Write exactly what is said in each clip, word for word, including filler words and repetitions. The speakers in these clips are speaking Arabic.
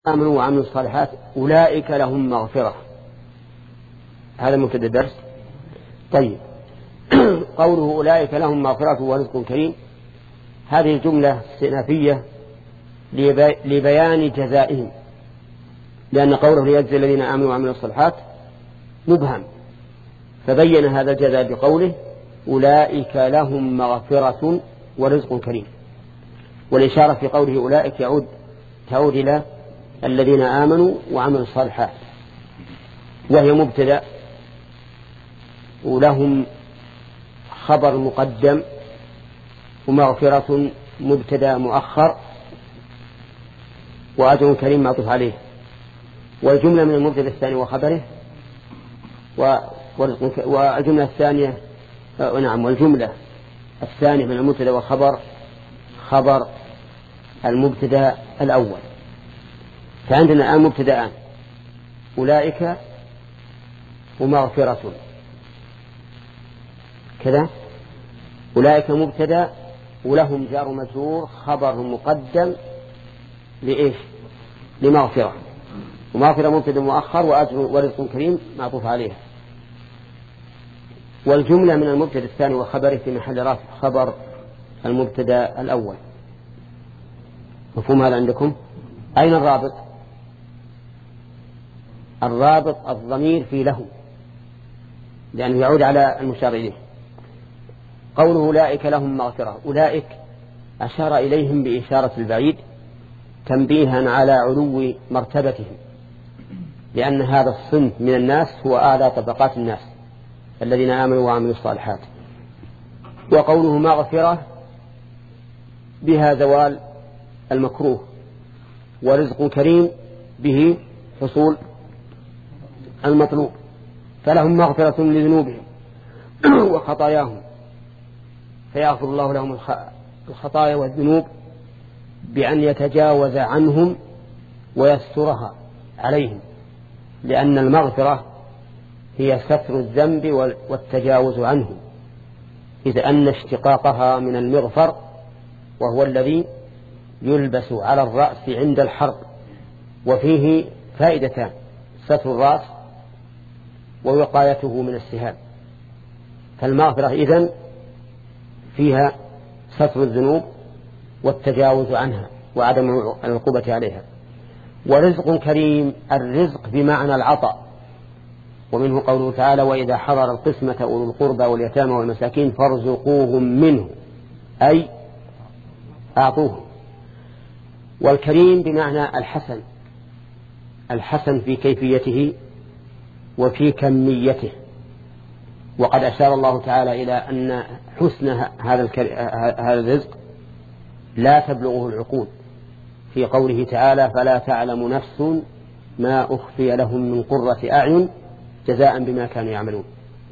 آمنوا وعملوا الصالحات أولئك لهم مغفرة. هذا مبتدأ الدرس. طيب قوله أولئك لهم مغفرة ورزق كريم، هذه جملة استئنافية لبيان جزائهم، لأن قوله ليجزي الذين آمنوا وعملوا الصالحات مبهم، فبين هذا الجزاء بقوله أولئك لهم مغفرة ورزق كريم. والإشارة في قوله أولئك يعود تعود إلى الذين آمنوا وعملوا الصالحات، وهي مبتدأ، ولهم خبر مقدم، ومغفرة مبتدأ مؤخر، وأجر كريم معطوف عليه. والجملة من المبتدأ الثاني وخبره، والجملة الثانية نعم والجملة الثانية من المبتدأ والخبر خبر المبتدأ الأول. فعندنا الآن مبتدأان، أولئك ومغفرة كذا. أولئك مبتدأ ولهم جار مجرور خبر مقدم لإيش؟ لمغفرة، ومغفرة مبتدأ مؤخر، وأجر ورزق كريم معطوف عليها. والجملة من المبتدأ الثاني وخبره في محل رفع خبر المبتدأ الأول. مفهوم هذا عندكم؟ أين الرابط؟ الرابط الضمير في له، لأنه يعود على المشار إليه. قوله أولئك لهم مغفرة، أولئك أشار إليهم بإشارة البعيد تنبيها على علو مرتبتهم، لأن هذا الصنف من الناس هو أعلى طبقات الناس الذين آمنوا وعملوا الصالحات. وقوله مغفرة بها زوال المكروه، ورزق كريم به حصول المطلوب، فلهم مغفرة لذنوبهم وخطاياهم، فيغفر الله لهم الخطايا والذنوب بأن يتجاوز عنهم ويسترها عليهم، لأن المغفرة هي ستر الذنب والتجاوز عنه، إذ أن اشتقاقها من المغفر، وهو الذي يلبس على الرأس عند الحرب، وفيه فائدتان: ستر الرأس ووقايته من السهام. فالمغفرة إذن فيها ستر الذنوب والتجاوز عنها وعدم العقوبة عليها. ورزق كريم، الرزق بمعنى العطاء، ومنه قوله تعالى وإذا حضر القسمة أولو القربى واليتامى والمساكين فارزقوهم منه، أي أعطوهم. والكريم بمعنى الحسن، الحسن في كيفيته وفي كميته. وقد أشار الله تعالى إلى أن حسن هذا هذا الرزق لا تبلغه العقول في قوله تعالى فلا تعلم نفس ما أخفي لهم من قرة أعين جزاء بما كانوا يعملون.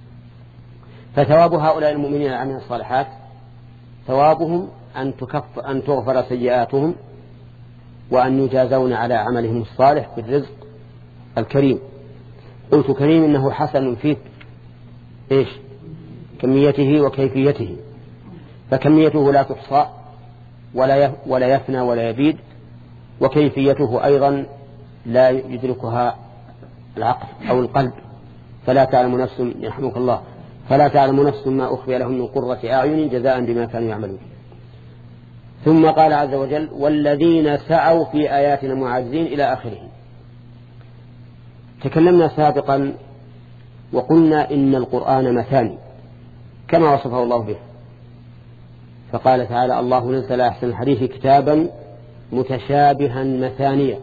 فثواب هؤلاء المؤمنين عن الصالحات ثوابهم أن تكف أن تغفر سيئاتهم، وأن يجازون على عملهم الصالح بالرزق الكريم. قلت كريم إنه حسن في إيش؟ كميته وكيفيته، فكميته لا تحصى ولا ولا يفنى ولا يبيد، وكيفيته أيضا لا يدركها العقل أو القلب. فلا تعلم نفس يرحمك الله فلا تعلم نفس ما أخفي لهم من قرة أعين جزاء بما كانوا يعملون. ثم قال عز وجل والذين سعوا في آياتنا معاجزين إلى آخره. تكلمنا سابقا وقلنا إن القرآن مثاني كما وصفه الله به، فقال تعالى الله نزل أحسن الحديث كتابا متشابها مثانيا.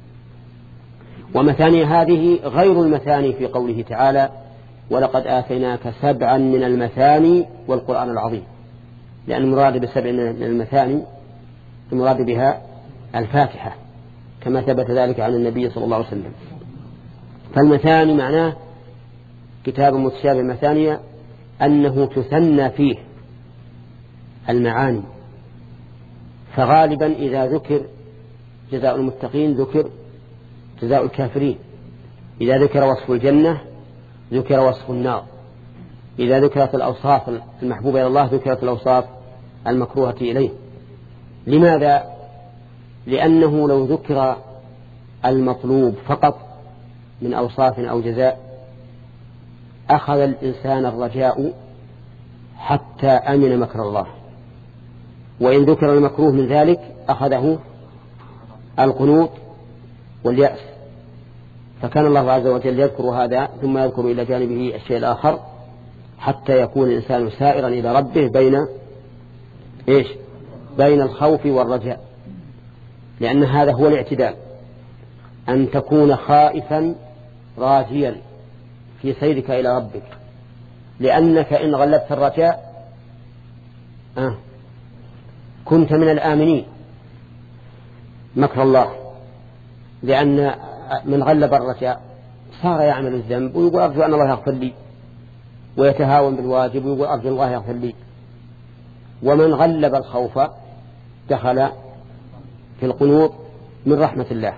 ومثاني هذه غير المثاني في قوله تعالى ولقد آتيناك سبعا من المثاني والقرآن العظيم، لأن المراد بسبع من المثاني المراد بها الفاتحة، كما ثبت ذلك عن النبي صلى الله عليه وسلم. فالمثاني معناه كتاب متشابه مثانية أنه تثنى فيه المعاني. فغالبا إذا ذكر جزاء المتقين ذكر جزاء الكافرين، إذا ذكر وصف الجنة ذكر وصف النار، إذا ذكرت الأوصاف المحبوبة إلى الله ذكرت الأوصاف المكروهة إليه. لماذا؟ لأنه لو ذكر المطلوب فقط من أوصاف أو جزاء أخذ الإنسان الرجاء حتى أمن مكر الله، وإن ذكر المكروه من ذلك أخذه القنوط واليأس. فكان الله عز وجل يذكر هذا ثم يذكر إلى جانبه الشيء الآخر حتى يكون الإنسان سائرا إلى ربه بين إيش؟ بين الخوف والرجاء، لأن هذا هو الاعتدال، أن تكون خائفا راجيا في سيرك إلى ربك، لأنك إن غلبت الرجاء آه كنت من الآمنين مكر الله، لأن من غلب الرجاء صار يعمل الذنب ويقول أرجو أن الله يغفر لي، ويتهاون بالواجب ويقول أرجو الله يغفر لي. ومن غلب الخوف دخل في القنوط من رحمة الله.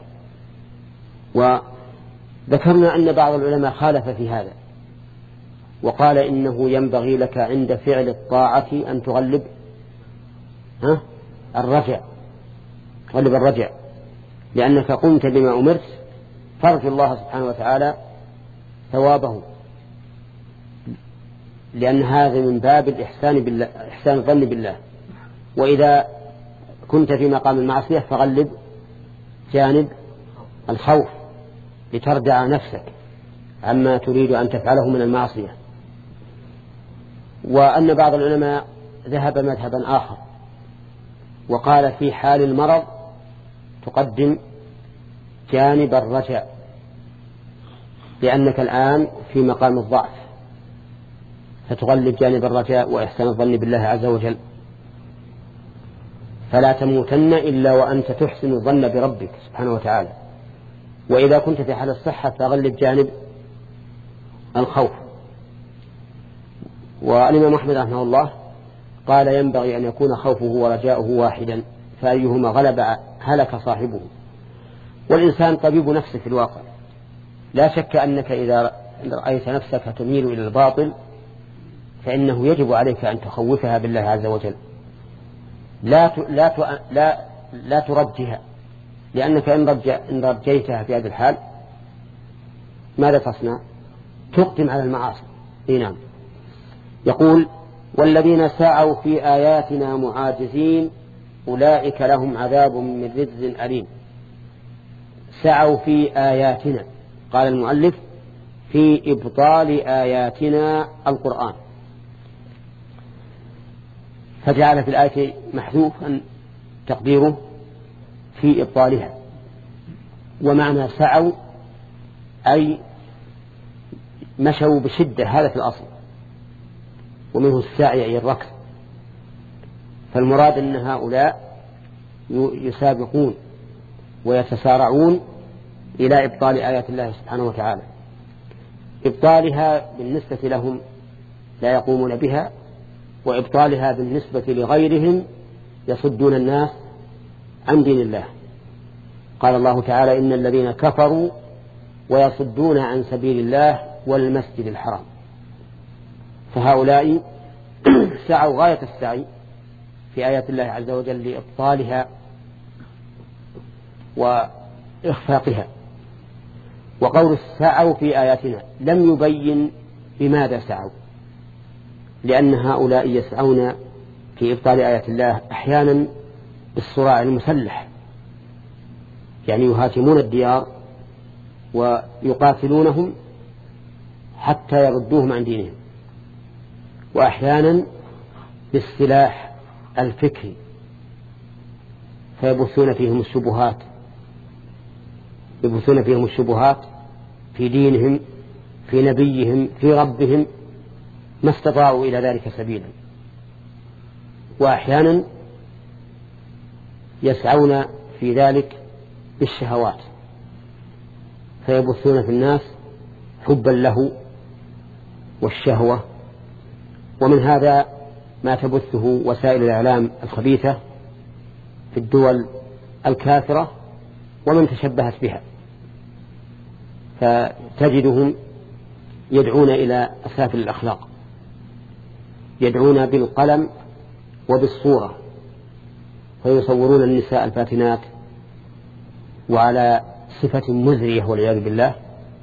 وذكرنا أن بعض العلماء خالف في هذا وقال إنه ينبغي لك عند فعل الطاعة أن تغلب ها الرجع، تغلب الرجع، لأنك قمت بما أمرت فارجو الله سبحانه وتعالى ثوابه، لأن هذا من باب الإحسان بالله، إحسان الظن بالله. وإذا كنت في مقام المعصية فغلب جانب الخوف لتردع نفسك عما تريد أن تفعله من المعصية. وأن بعض العلماء ذهب مذهبا آخر وقال في حال المرض تقدم جانب الرجاء، لأنك الآن في مقام الضعف فتغلب جانب الرجاء وإحسان الظن بالله عز وجل. فلا تموتن إلا وأنت تحسن الظن بربك سبحانه وتعالى. وإذا كنت في حال الصحة فغلب جانب الخوف. والإمام أحمد رحمه الله قال ينبغي أن يكون خوفه ورجاؤه واحدا، فأيهما غلب هلك صاحبه. والإنسان طبيب نفسه في الواقع، لا شك أنك إذا رأيت نفسك تميل إلى الباطل فإنه يجب عليك أن تخوفها بالله عز وجل، لا لا لا لا ترجها، لأنك إن إن رجيتها في هذا الحال ماذا تصنع؟ تقدم على المعاصي. نعم. يقول والذين سعوا في آياتنا معاجزين أولئك لهم عذاب من رجز أليم. سعوا في آياتنا، قال المؤلف في إبطال آياتنا القرآن، فجعل في الآية محذوفا تقديره في إبطالها. ومعنى سعوا أي مشوا بشدة، هذا في الأصل، ومنه السعي أي الركض. فالمراد أن هؤلاء يسابقون ويتسارعون إلى إبطال آيات الله سبحانه وتعالى. إبطالها بالنسبة لهم لا يقومون بها، وإبطالها بالنسبة لغيرهم يصدون الناس عن دين الله. قال الله تعالى إن الذين كفروا ويصدون عن سبيل الله والمسجد الحرام. فهؤلاء سعوا غاية السعي في آيات الله عز وجل لإبطالها وإخفاقها. وقول سعوا في آياتنا لم يبين بماذا سعوا، لأن هؤلاء يسعون في إبطال آيات الله أحيانا بالصراع المسلح، يعني يهاجمون الديار ويقاتلونهم حتى يردوهم عن دينهم، وأحيانا بالسلاح الفكري فيبثون فيهم الشبهات يبثون فيهم الشبهات في دينهم، في نبيهم، في ربهم، ما استطاعوا إلى ذلك سبيلا. وأحيانا يسعون في ذلك بالشهوات فيبثون في الناس حبا له والشهوة. ومن هذا ما تبثه وسائل الإعلام الخبيثة في الدول الكافرة ومن تشبهت بها، فتجدهم يدعون إلى أسافل الأخلاق، يدعون بالقلم وبالصورة، فيصورون النساء الفاتنات وعلى صفة مزرية والعياذ بالله.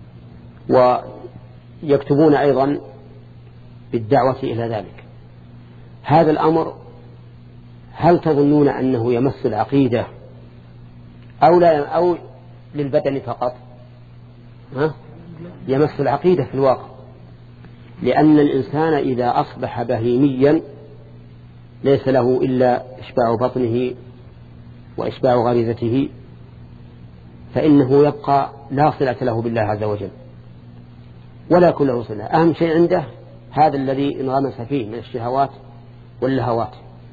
ويكتبون أيضا بالدعوة إلى ذلك. هذا الأمر هل تظنون أنه يمس العقيدة أو لا أو للبدن فقط؟ ها؟ يمس العقيدة في الواقع، لأن الإنسان إذا أصبح بهيميا ليس له إلا إشباع بطنه وإشباع غريزته، فإنه يبقى لا صلة له بالله عز وجل ولا يكون له صلة. أهم شيء عنده هذا الذي انغمس فيه من الشهوات واللهوات،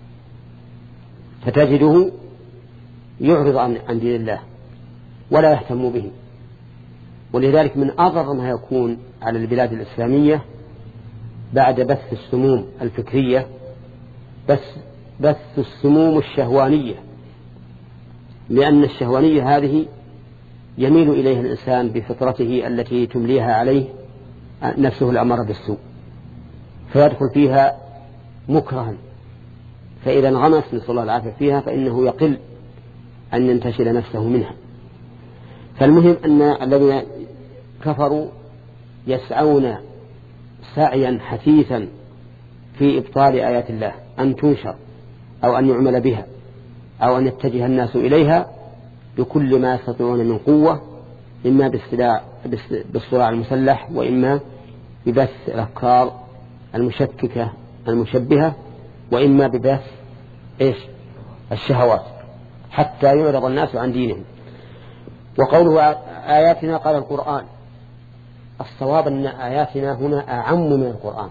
فتجده يعرض عن دين الله ولا يهتم به. ولذلك من أضر ما يكون على البلاد الإسلامية بعد بث السموم الفكرية بس بث السموم الشهوانية، لأن الشهوانية هذه يميل إليها الإنسان بفطرته التي تمليها عليه نفسه الأمر بالسوء، فيدخل فيها مكرها، فإذا انغمس نسأل الله العافية فيها فإنه يقل أن ينتشل نفسه منها. فالمهم أن الذين كفروا يسعون سعيا حثيثا في إبطال آيات الله أن تنشر أو أن يعمل بها أو أن يتجه الناس إليها بكل ما يستطيعون من قوة، إما بالصراع المسلح وإما ببث الأفكار المشككة المشبهة وإما ببث إيش الشهوات حتى يعرض الناس عن دينهم. وقوله آياتنا قال القرآن، الصواب أن آياتنا هنا أعم من القرآن،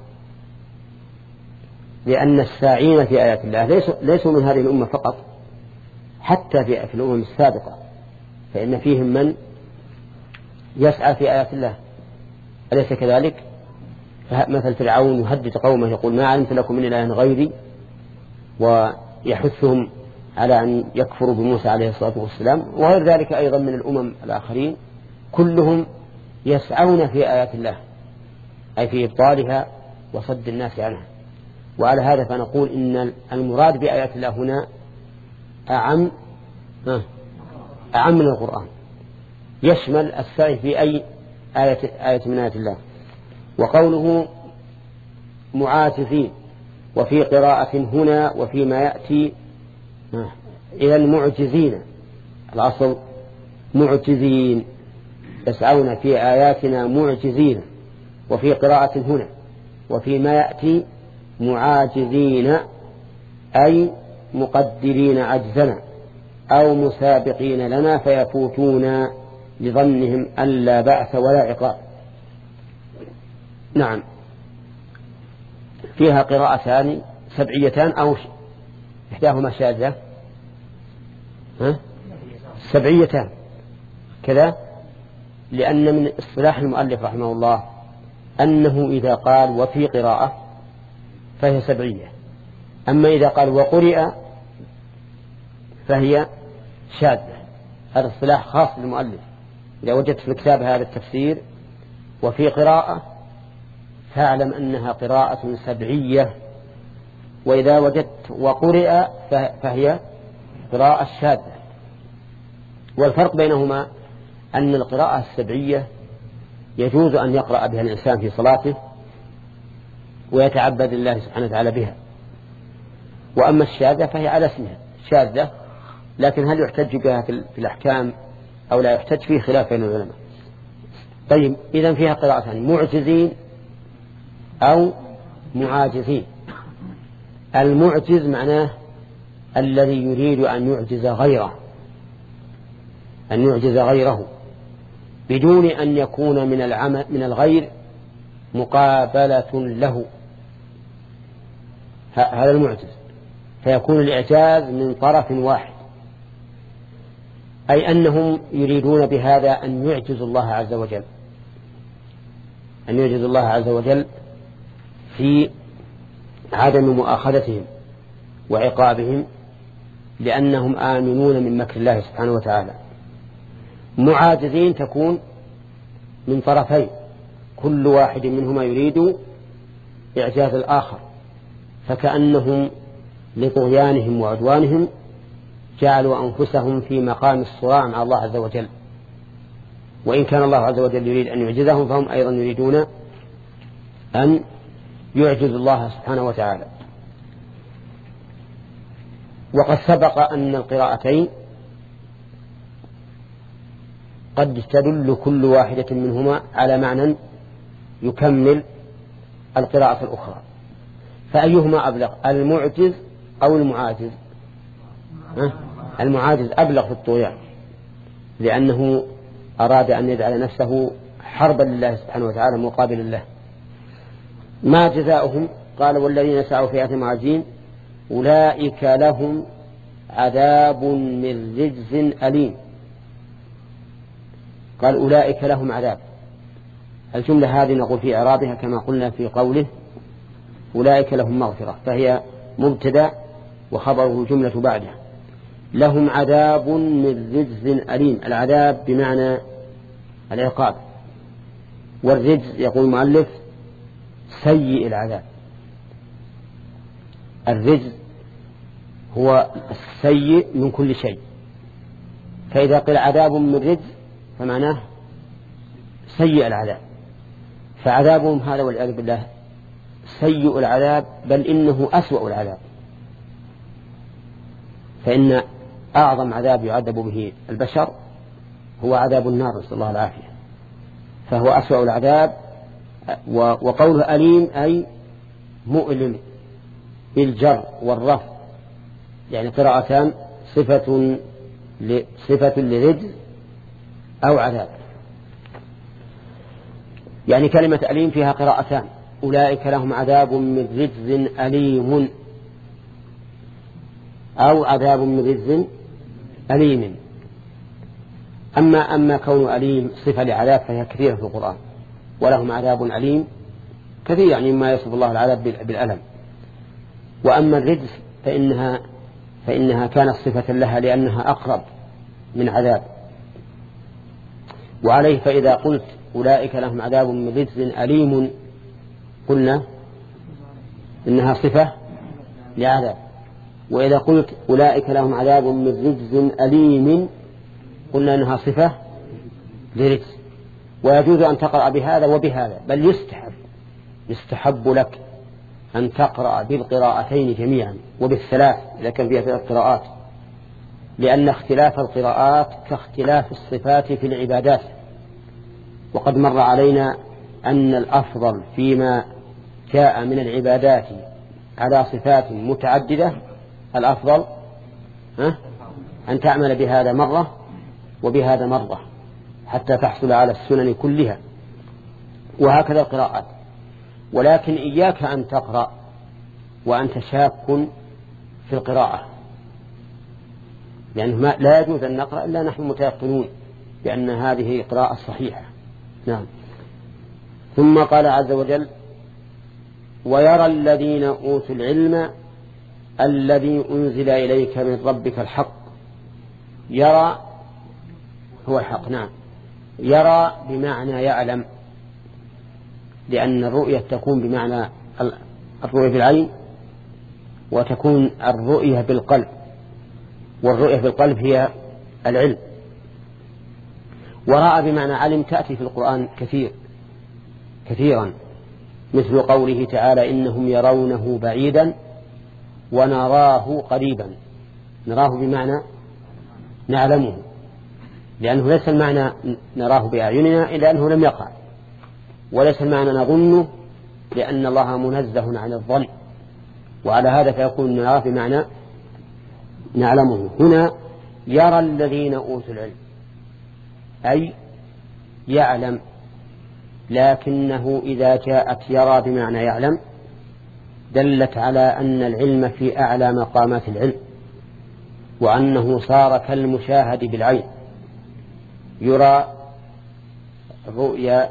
لأن الساعين في آيات الله ليسوا, ليسوا من هذه الأمة فقط، حتى في, في الأمم السابقة فإن فيهم من يسعى في آيات الله، أليس كذلك؟ مثل فرعون يهدد قومه يقول ما علمت لكم من إله غيري، ويحثهم على أن يكفروا بموسى عليه الصلاة والسلام، وغير ذلك أيضا من الأمم الآخرين كلهم يسعون في آيات الله أي في إبطالها وصد الناس عنها. وعلى هذا فنقول إن المراد بآيات الله هنا أعم أعم من القرآن، يشمل السعي في أي آية, آية من آيات الله. وقوله معاكفين، وفي قراءة هنا وفيما يأتي إلى المعجزين، الأصل معجزين، يسعون في آياتنا معجزين، وفي قراءة هنا وفيما يأتي معاجزين أي مقدرين عجزنا أو مسابقين لنا فيفوتون لظنهم أن لا بأس ولا عقاب. نعم، فيها قراءتان سبعيتان أو إحداهما شاذة، ها؟ سبعيتان كذا، لأن من اصطلاح المؤلف رحمه الله أنه إذا قال وفي قراءة فهي سبعية، أما إذا قال وقرئ فهي شاذة. هذا اصطلاح خاص للمؤلف. إذا وجدت في الكتاب هذا التفسير وفي قراءة فاعلم أنها قراءة سبعية، وإذا وجدت وقرئ فهي قراءة شاذة. والفرق بينهما أن القراءة السبعية يجوز أن يقرأ بها الإنسان في صلاته ويتعبد الله سبحانه وتعالى بها، وأما الشاذة فهي على اسمها شاذة، لكن هل يحتج بها في الأحكام أو لا يحتج فيه خلاف بين العلماء. طيب، إذن فيها قراءتان معجزين أو معاجزين. المعجز معناه الذي يريد أن يعجز غيره، أن يعجز غيره بدون أن يكون من العمل من الغير مقابلة له، هذا المعجز، فيكون الإعجاز من طرف واحد، أي أنهم يريدون بهذا أن يعجزوا الله عز وجل، أن يعجزوا الله عز وجل في عدم مؤاخذتهم وعقابهم، لأنهم آمنون من مكر الله سبحانه وتعالى. معاجزين تكون من طرفين، كل واحد منهما يريد إعجاز الآخر، فكأنهم لطغيانهم وعدوانهم جعلوا أنفسهم في مقام الصراع مع الله عز وجل، وإن كان الله عز وجل يريد أن يعجزهم فهم أيضا يريدون أن يعجز الله سبحانه وتعالى. وقد سبق أن القراءتين قد تدل كل واحدة منهما على معنى يكمل القراءة الأخرى، فأيهما أبلغ، المعجز أو المعاجز؟ المعاجز أبلغ في الطغيان، لأنه أراد أن يجعل نفسه حربا لله سبحانه وتعالى مقابل الله. ما جزاؤهم؟ قال والذين سعوا في آياتنا معاجزين أولئك لهم عذاب من رجز أليم. قال أولئك لهم عذاب. الجملة هذه نقول في إعرابها كما قلنا في قوله أولئك لهم مغفرة، فهي مبتدأ وخبره جملة بعده. لهم عذاب من رجز أليم، العذاب بمعنى العقاب، والرجز يقول المؤلف سيء العذاب. الرجز هو السيء من كل شيء، فإذا قيل عذاب من رجز فمعناه سيء العذاب، فعذابهم هذا والعياذ بالله سيء العذاب، بل إنه أسوأ العذاب. فإن أعظم عذاب يعذب به البشر هو عذاب النار، نسأل الله العافية، فهو أسوأ العذاب. وقوله أليم أي مؤلم بالجر والرفع، يعني قراءتان صفة صفة لرجز أو عذاب. يعني كلمة أليم فيها قراءتان، أولئك لهم عذاب من رجز أليم أو عذاب من رجز أليم. أما أما كون أليم صفة لعذاب فهي كثيرة في القرآن، ولهم عذاب أليم كثير، يعني ما يصف الله العذاب بالألم. وأما الرجز فإنها فإنها كانت صفة لها لأنها أقرب من عذاب. وعليه فإذا قلت أولئك لهم عذاب من رجز أليم قلنا إنها صفة لعذاب، وإذا قلت أولئك لهم عذاب من رجز أليم قلنا إنها صفة لرجز. ويجوز أن تقرأ بهذا وبهذا، بل يستحب يستحب لك أن تقرأ بالقراءتين جميعا وبالثلاث إذا كان فيها ثلاث قراءات، لأن اختلاف القراءات كاختلاف الصفات في العبادات. وقد مر علينا أن الأفضل فيما جاء من العبادات على صفات متعددة الأفضل أن تعمل بهذا مرة وبهذا مرة حتى تحصل على السنن كلها، وهكذا القراءات. ولكن إياك أن تقرأ وأنت شاك في القراءة، لأنه يعني لا يجوز أن نقرأ إلا نحن متيقنون بأن هذه قراءة صحيحة. نعم. ثم قال عز وجل ويرى الذين أوتوا العلم الذي أنزل إليك من ربك الحق. يرى هو الحق. نعم. يرى بمعنى يعلم، لأن الرؤية تكون بمعنى الرؤية بالعين، وتكون الرؤية بالقلب، والرؤية بالقلب هي العلم. ورأى بمعنى علم تأتي في القرآن كثير كثيرا، مثل قوله تعالى إنهم يرونه بعيدا ونراه قريبا. نراه بمعنى نعلمه، لأنه ليس المعنى نراه بأعيننا إلا أنه لم يقع، وليس المعنى نظنه لأن الله منزه عن الظن، وعلى هذا فيكون نراه بمعنى نعلمه. هنا يرى الذين أوتوا العلم أي يعلم، لكنه إذا جاءت يرى بمعنى يعلم دلت على أن العلم في أعلى مقامات العلم، وأنه صار كالمشاهد بالعين، يرى رؤيا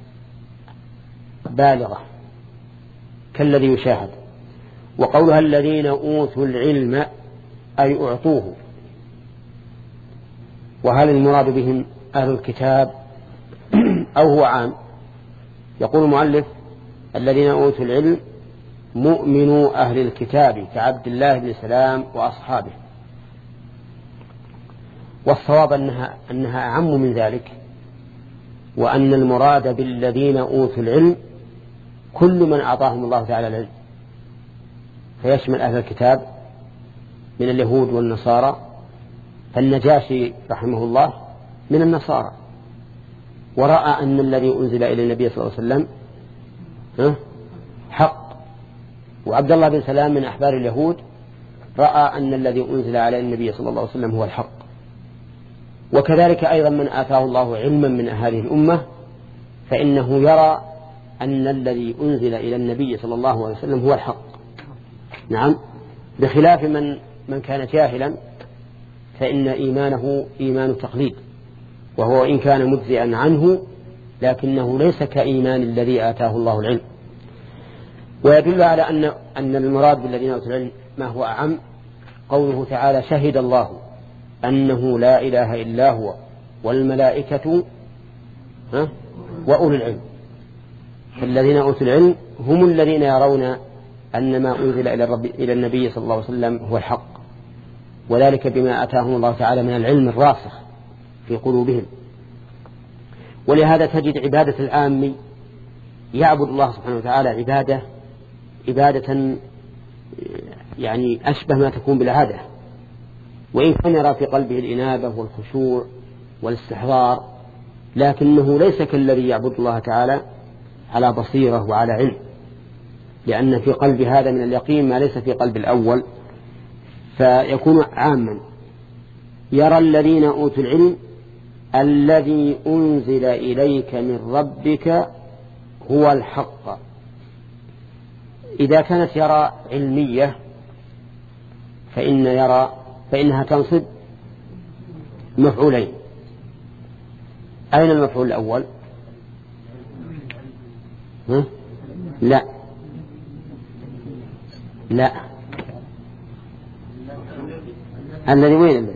بالغة كالذي يشاهد. وقولها الذين أوتوا العلم أي أعطوه. وهل المراد بهم أهل الكتاب أو هو عام؟ يقول المؤلف الذين أوتوا العلم مؤمنوا أهل الكتاب كعبد الله بن سلام وأصحابه. والصواب أنها, أنها أعم من ذلك، وأن المراد بالذين أوتوا العلم كل من أعطاهم الله تعالى العلم، فيشمل أهل الكتاب من اليهود والنصارى، فالنجاشي رحمه الله من النصارى، ورأى أن الذي أنزل إلى النبي صلى الله عليه وسلم حق. وعبد الله بن سلام من أحبار اليهود رأى أن الذي أنزل على النبي صلى الله عليه وسلم هو الحق. وكذلك أيضا من آتاه الله علما من هذه الأمة فإنه يرى أن الذي أنزل إلى النبي صلى الله عليه وسلم هو الحق. نعم، بخلاف من من كان جاهلا فإن إيمانه إيمان تقليد، وهو إن كان مجزئا عنه لكنه ليس كإيمان الذي آتاه الله العلم. ويدل على أن أن المراد بالذين أوتوا العلم ما هو أعم قوله تعالى: شهد الله أنه لا إله إلا هو والملائكة وأولو العلم. فالذين أوتوا العلم هم الذين يرون أن ما أنزل إلى, الرب إلى النبي صلى الله عليه وسلم هو الحق، وذلك بما أتاهم الله تعالى من العلم الراسخ في قلوبهم. ولهذا تجد عبادة العام يعبد الله سبحانه وتعالى عبادة عبادة يعني أشبه ما تكون بالعادة، وإن كان يرى في قلبه الإنابة والخشوع والاستحضار، لكنه ليس كالذي يعبد الله تعالى على بصيرة وعلى علم، لأن في قلب هذا من اليقين ما ليس في قلب الأول، فيكون عاما. يرى الذين أوتوا العلم الذي أنزل إليك من ربك هو الحق. إذا كانت يرى علمية فإن يرى فإنها تنصب مفعولين. أين المفعول الأول؟ ها؟ لا لا الذي وين الذي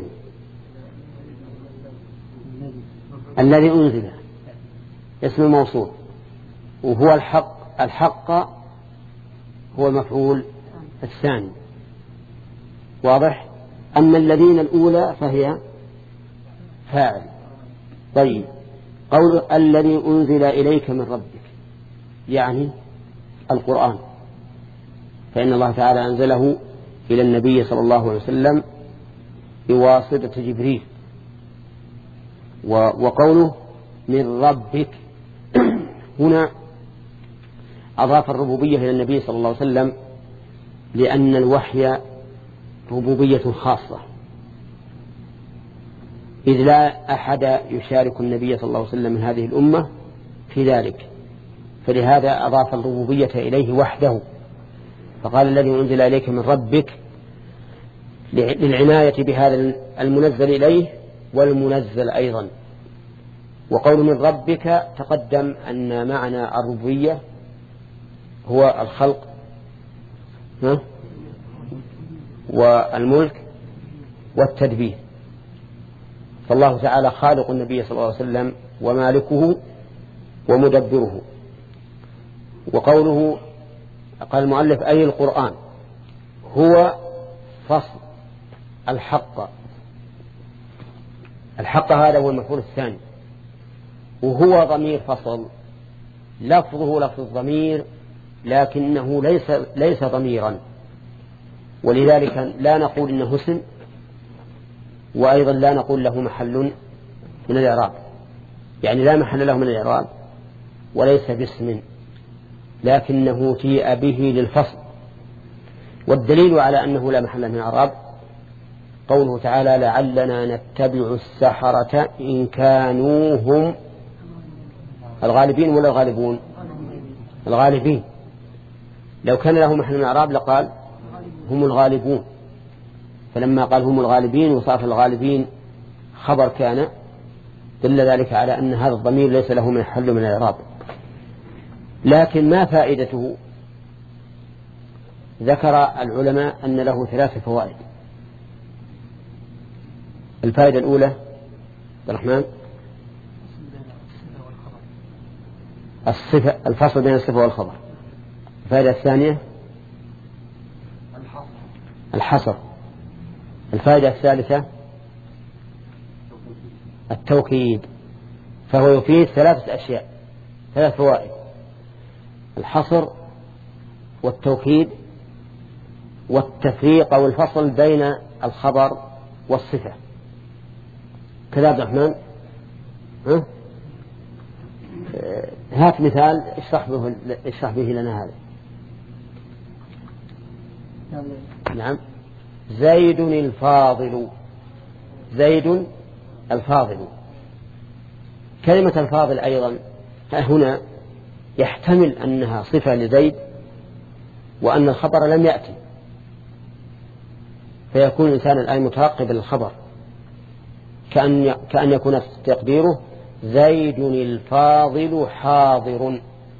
الذي أنزل اسم الموصول، وهو الحق. الحق هو المفعول الثاني، واضح؟ أما الذين الأولى فهي فاعل. طيب، قول الذي أنزل إليك من ربك يعني القرآن، فإن الله تعالى أنزله إلى النبي صلى الله عليه وسلم بواسطة جبريل. وقوله من ربك هنا أضاف الربوبية إلى النبي صلى الله عليه وسلم، لأن الوحي ربوبية خاصة، إذ لا أحد يشارك النبي صلى الله عليه وسلم من هذه الأمة في ذلك، فلهذا أضاف الربوبية إليه وحده، فقال الذي أنزل إليك من ربك للعناية بهذا المنزل إليه والمنزل أيضا. وقول من ربك تقدم أن معنى الربوبية هو الخلق والملك والتدبير، فالله تعالى خالق النبي صلى الله عليه وسلم ومالكه ومدبره. وقوله قال المؤلف أي القرآن هو فصل الحق. الحق هذا هو المفعول الثاني، وهو ضمير فصل، لفظه لفظ الضمير لكنه ليس ليس ضميرا، ولذلك لا نقول إنه اسم، وأيضا لا نقول له محل من الإعراب، يعني لا محل له من الإعراب وليس باسم، لكنه جيء به للفصل. والدليل على أنه لا محل من الإعراب قوله تعالى لعلنا نتبع السحرة إن كانوا هم الغالبين ولا الغالبون؟ الغالبين. لو كان له محل من الإعراب لقال هم الغالبون، فلما قال هم الغالبين وصار الغالبين خبر كان دل ذلك على أن هذا الضمير ليس له من حل من الإعراب. لكن ما فائدته؟ ذكر العلماء أن له ثلاث فوائد. الفائدة الأولى الرحمن الصفة، الفصل بين الصفة والخبر. الفائدة الثانية الحصر. الفائدة الثالثة التوكيد. فهو يفيد ثلاثة أشياء، ثلاث فوائد: الحصر والتوكيد والتفريق أو الفصل بين الخبر والصفة. كذا عبد الرحمن، ها؟ هات مثال اشرح به, اشرح به لنا هذا. نعم. زيد الفاضل، زيد الفاضل. كلمة الفاضل أيضا هنا يحتمل أنها صفة لزيد وأن الخبر لم يأتي، فيكون الإنسان الآن مترقب للخبر، كأن كأن يكون تقديره زيد الفاضل حاضر.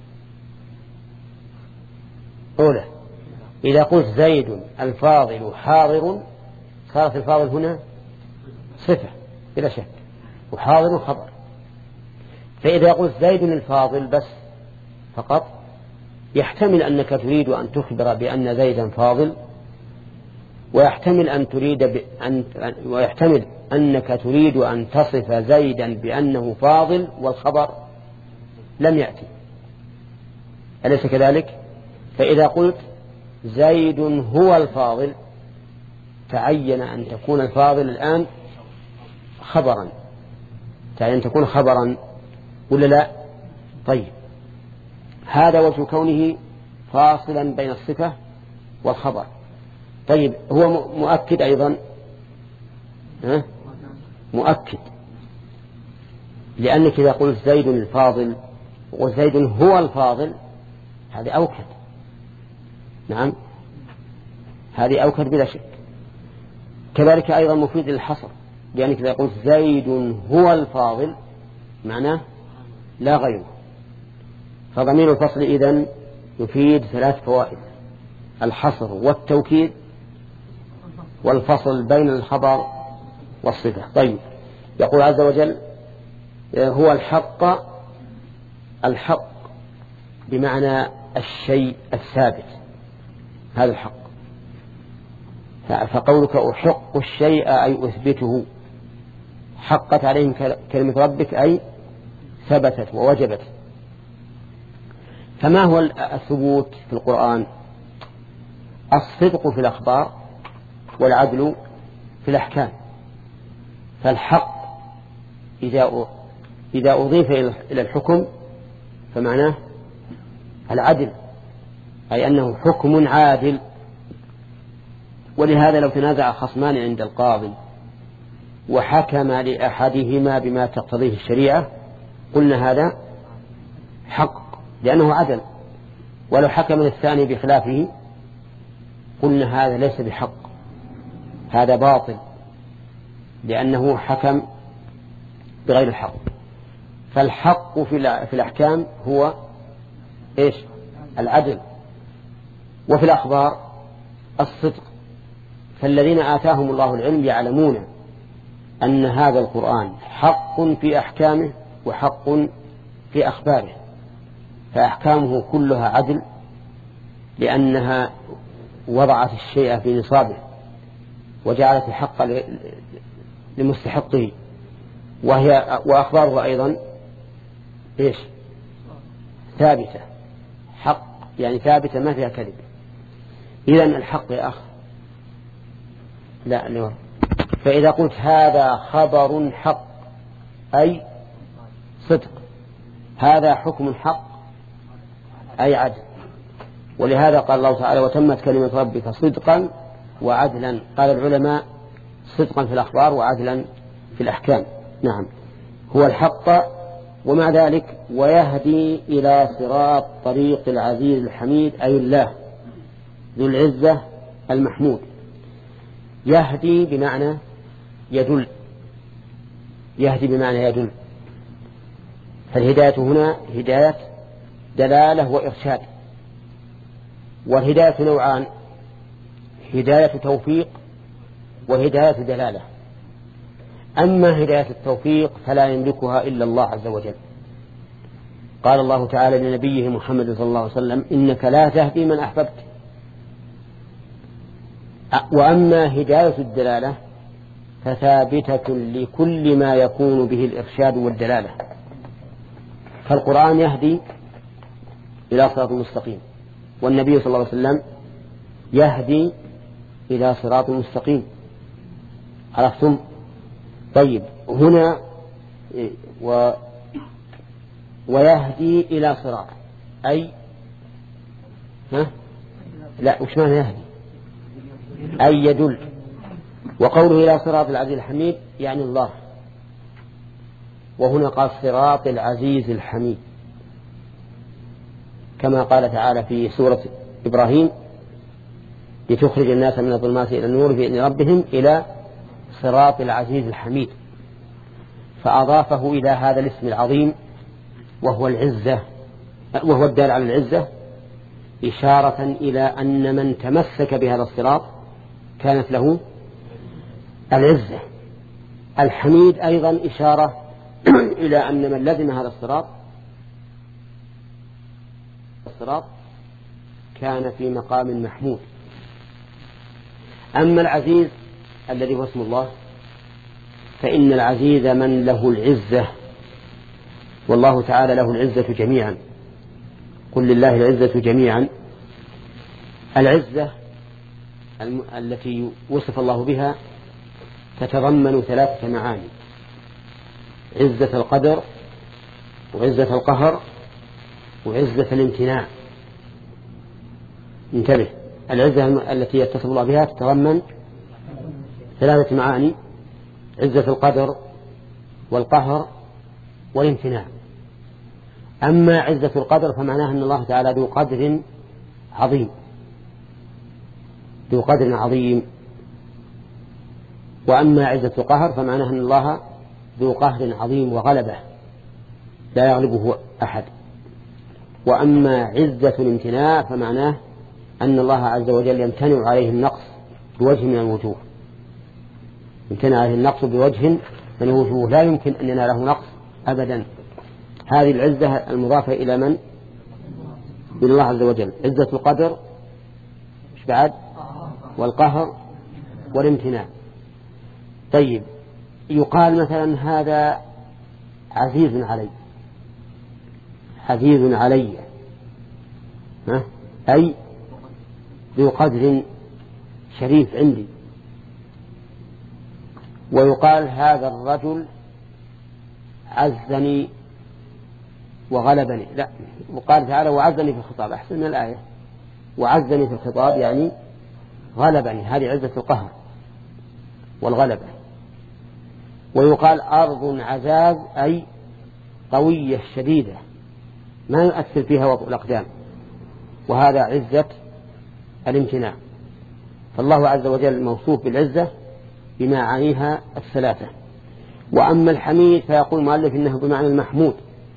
أولى إذا قلت زيد الفاضل حاضر صارت الفاضل هنا صفة بلا شك، وحاضر خبر. فإذا قلت زيد الفاضل بس فقط يحتمل أنك تريد أن تخبر بأن زيدا فاضل، ويحتمل أن تريد بأن ويحتمل أنك تريد أن تصف زيدا بأنه فاضل والخبر لم يأتي، أليس كذلك؟ فإذا قلت زيد هو الفاضل تعين أن تكون الفاضل الآن خبرا، تعين أن تكون خبرا ولا لا؟ طيب، هذا وجه كونه فاصلا بين الصفة والخبر. طيب، هو مؤكد أيضا، ها؟ مؤكد، لأنك إذا قلت زيد الفاضل وزيد هو الفاضل هذه أوكد. نعم، هذه أوكد بلا شك. كذلك أيضا مفيد للحصر، لأنك إذا قلت زيد هو الفاضل معناه لا غيره. فضمير الفصل إذن يفيد ثلاث فوائد: الحصر والتوكيد والفصل بين الخبر والصفة. طيب، يقول عز وجل هو الحق. الحق بمعنى الشيء الثابت، هذا الحق. فقولك أحق الشيء أي أثبته، حقت عليهم كلمة ربك أي ثبتت ووجبت. فما هو الثبوت في القرآن؟ الصدق في الأخبار والعدل في الأحكام. فالحق إذا إذا أضيف إلى الحكم فمعناه العدل، أي أنه حكم عادل. ولهذا لو تنازع خصمان عند القاضي وحكم لأحدهما بما تقتضيه الشريعة قلنا هذا حق لأنه عدل، ولو حكم الثاني بخلافه قلنا هذا ليس بحق، هذا باطل لأنه حكم بغير الحق. فالحق في الأحكام هو إيش؟ العدل. وفي الأخبار الصدق. فالذين آتاهم الله العلم يعلمون أن هذا القرآن حق في أحكامه وحق في أخباره، فأحكامه كلها عدل لأنها وضعت الشيء في نصابه وجعلت الحق لمستحقه، وهي وأخباره أيضا إيش؟ ثابتة، حق يعني ثابتة ما فيها كذب. إذن الحق يا أخ لا نور. فإذا قلت هذا خبر حق أي صدق، هذا حكم حق أي عدل. ولهذا قال الله تعالى وتمت كلمة ربك صدقا وعدلا. قال العلماء صدقا في الأخبار وعدلا في الأحكام. نعم، هو الحق. ومع ذلك ويهدي إلى صراط طريق العزيز الحميد أي الله ذو العزة المحمود. يهدي بمعنى يدل، يهدي بمعنى يدل. فالهداية هنا هداية دلالة وإرشاد. والهداية نوعان: هداية توفيق وهداية دلالة. أما هداية التوفيق فلا يملكها إلا الله عز وجل. قال الله تعالى لنبيه محمد صلى الله عليه وسلم إنك لا تهدي من أحببت. وأما هداية الدلالة فثابتة لكل ما يكون به الإرشاد والدلالة. فالقرآن يهدي إلى صراط مستقيم، والنبي صلى الله عليه وسلم يهدي إلى صراط مستقيم. عرفتم؟ طيب هنا و ويهدي إلى صراط أي ها؟ لا، وش معنى يهدي؟ أي يدل. وقوله إلى صراط العزيز الحميد يعني الله، وهنا قال صراط العزيز الحميد، كما قال تعالى في سورة إبراهيم لتخرج الناس من الظلمات إلى النور بإذن ربهم إلى صراط العزيز الحميد، فأضافه إلى هذا الاسم العظيم وهو العزة، وهو الدال على العزة، إشارة إلى أن من تمسك بهذا الصراط كانت له العزة. الحميد أيضا إشارة إلى أن من لزم هذا الصراط الصراط كان في مقام محمود. أما العزيز الذي هو اسم الله فإن العزيز من له العزة، والله تعالى له العزة جميعا، قل لله العزة جميعا. العزة التي وصف الله بها تتضمن ثلاثة معاني: عزة القدر، وعزة القهر، وعزة الامتناع. انتبه، العزة التي يتصف الله بها تتضمن ثلاثة معاني: عزة القدر والقهر والامتناع. أما عزة القدر فمعناها أن الله تعالى ذو قدر عظيم، ذو قدر عظيم. وأما عزة القهر فمعناها أن الله ذو قهر عظيم وغلبة لا يغلبه أحد. وأما عزة الامتناع فمعناه أن الله عز وجل يمتنع عليه النقص بوجه من الوجوه، يمتنع عليه النقص بوجه من الوجوه، لا يمكن أن يناله نقص أبدا. هذه العزة المضافة إلى من؟ إلى الله عز وجل. عزة القدر مش بعد؟ والقهر والامتناع. طيب، يقال مثلا هذا عزيز علي، عزيز علي، ها؟ أي ذو قدر شريف عندي. ويقال هذا الرجل عزني وغلبني، لا، وقال تعالى وعزني في الخطاب، أحسن من الآية، وعزني في الخطاب يعني غلبني، هذه عزة القهر والغلبة. ويقال أرض عزاز أي قوية شديدة ما يؤثر فيها وطء الأقدام، وهذا عزة الامتناع. فالله عز وجل موصوف بالعزة بمعانيها الثلاثة. وأما الحميد فيقول المؤلف إنه بمعنى المحمود،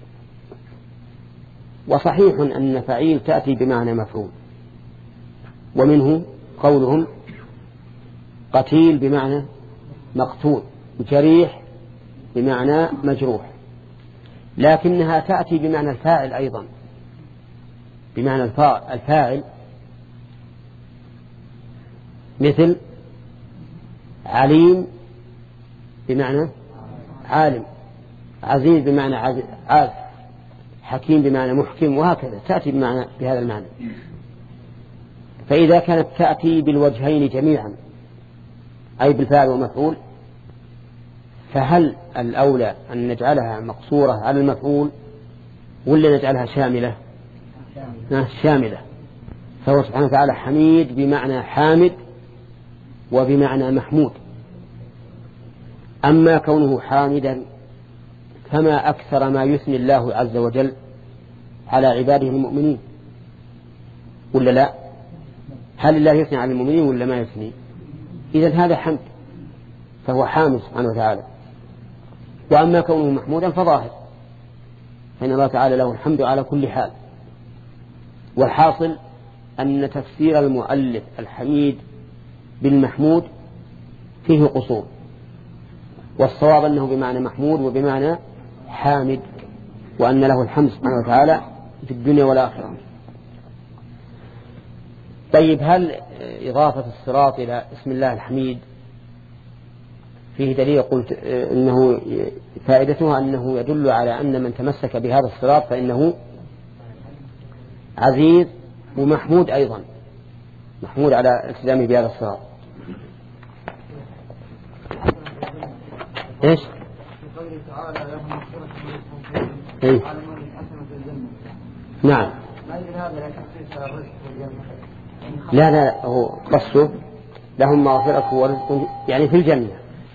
وصحيح أن فعيل تأتي بمعنى مفعول، ومنه قولهم قتيل بمعنى مقتول، جريح بمعنى مجروح، لكنها تأتي بمعنى الفاعل أيضا، بمعنى الفاعل، مثل عليم بمعنى عالم، عزيز بمعنى عاز، حكيم بمعنى محكم، وهكذا تأتي بمعنى بهذا المعنى. فإذا كانت تأتي بالوجهين جميعا أي بالفاعل ومفعول، فهل الأولى أن نجعلها مقصورة على المفعول ولا نجعلها شاملة؟ شاملة. فهو سبحانه وتعالى حميد بمعنى حامد وبمعنى محمود. أما كونه حامدا فما أكثر ما يثني الله عز وجل على عباده المؤمنين، ولا لا؟ هل الله يثني على المؤمنين ولا ما يثني؟ إذن هذا حمد، فهو حامد سبحانه وتعالى. وأما كونه محمودا فظاهر، فإن الله تعالى له الحمد على كل حال. والحاصل أن تفسير المؤلف الحميد بالمحمود فيه قصور، والصواب أنه بمعنى محمود وبمعنى حامد، وأن له الحمد سبحانه وتعالى في الدنيا والآخرة. طيب، هل إضافة الصراط إلى اسم الله الحميد فيه دليل قلت إنه فائدتها أنه يدل على أن من تمسك بهذا الصراط فإنه عزيز ومحمود أيضا، محمود على التزامه بهذا الصراط. إيش؟ إيه؟ نعم. لا لا هو قصه لهم مغفرة ورزق يعني في الجنة.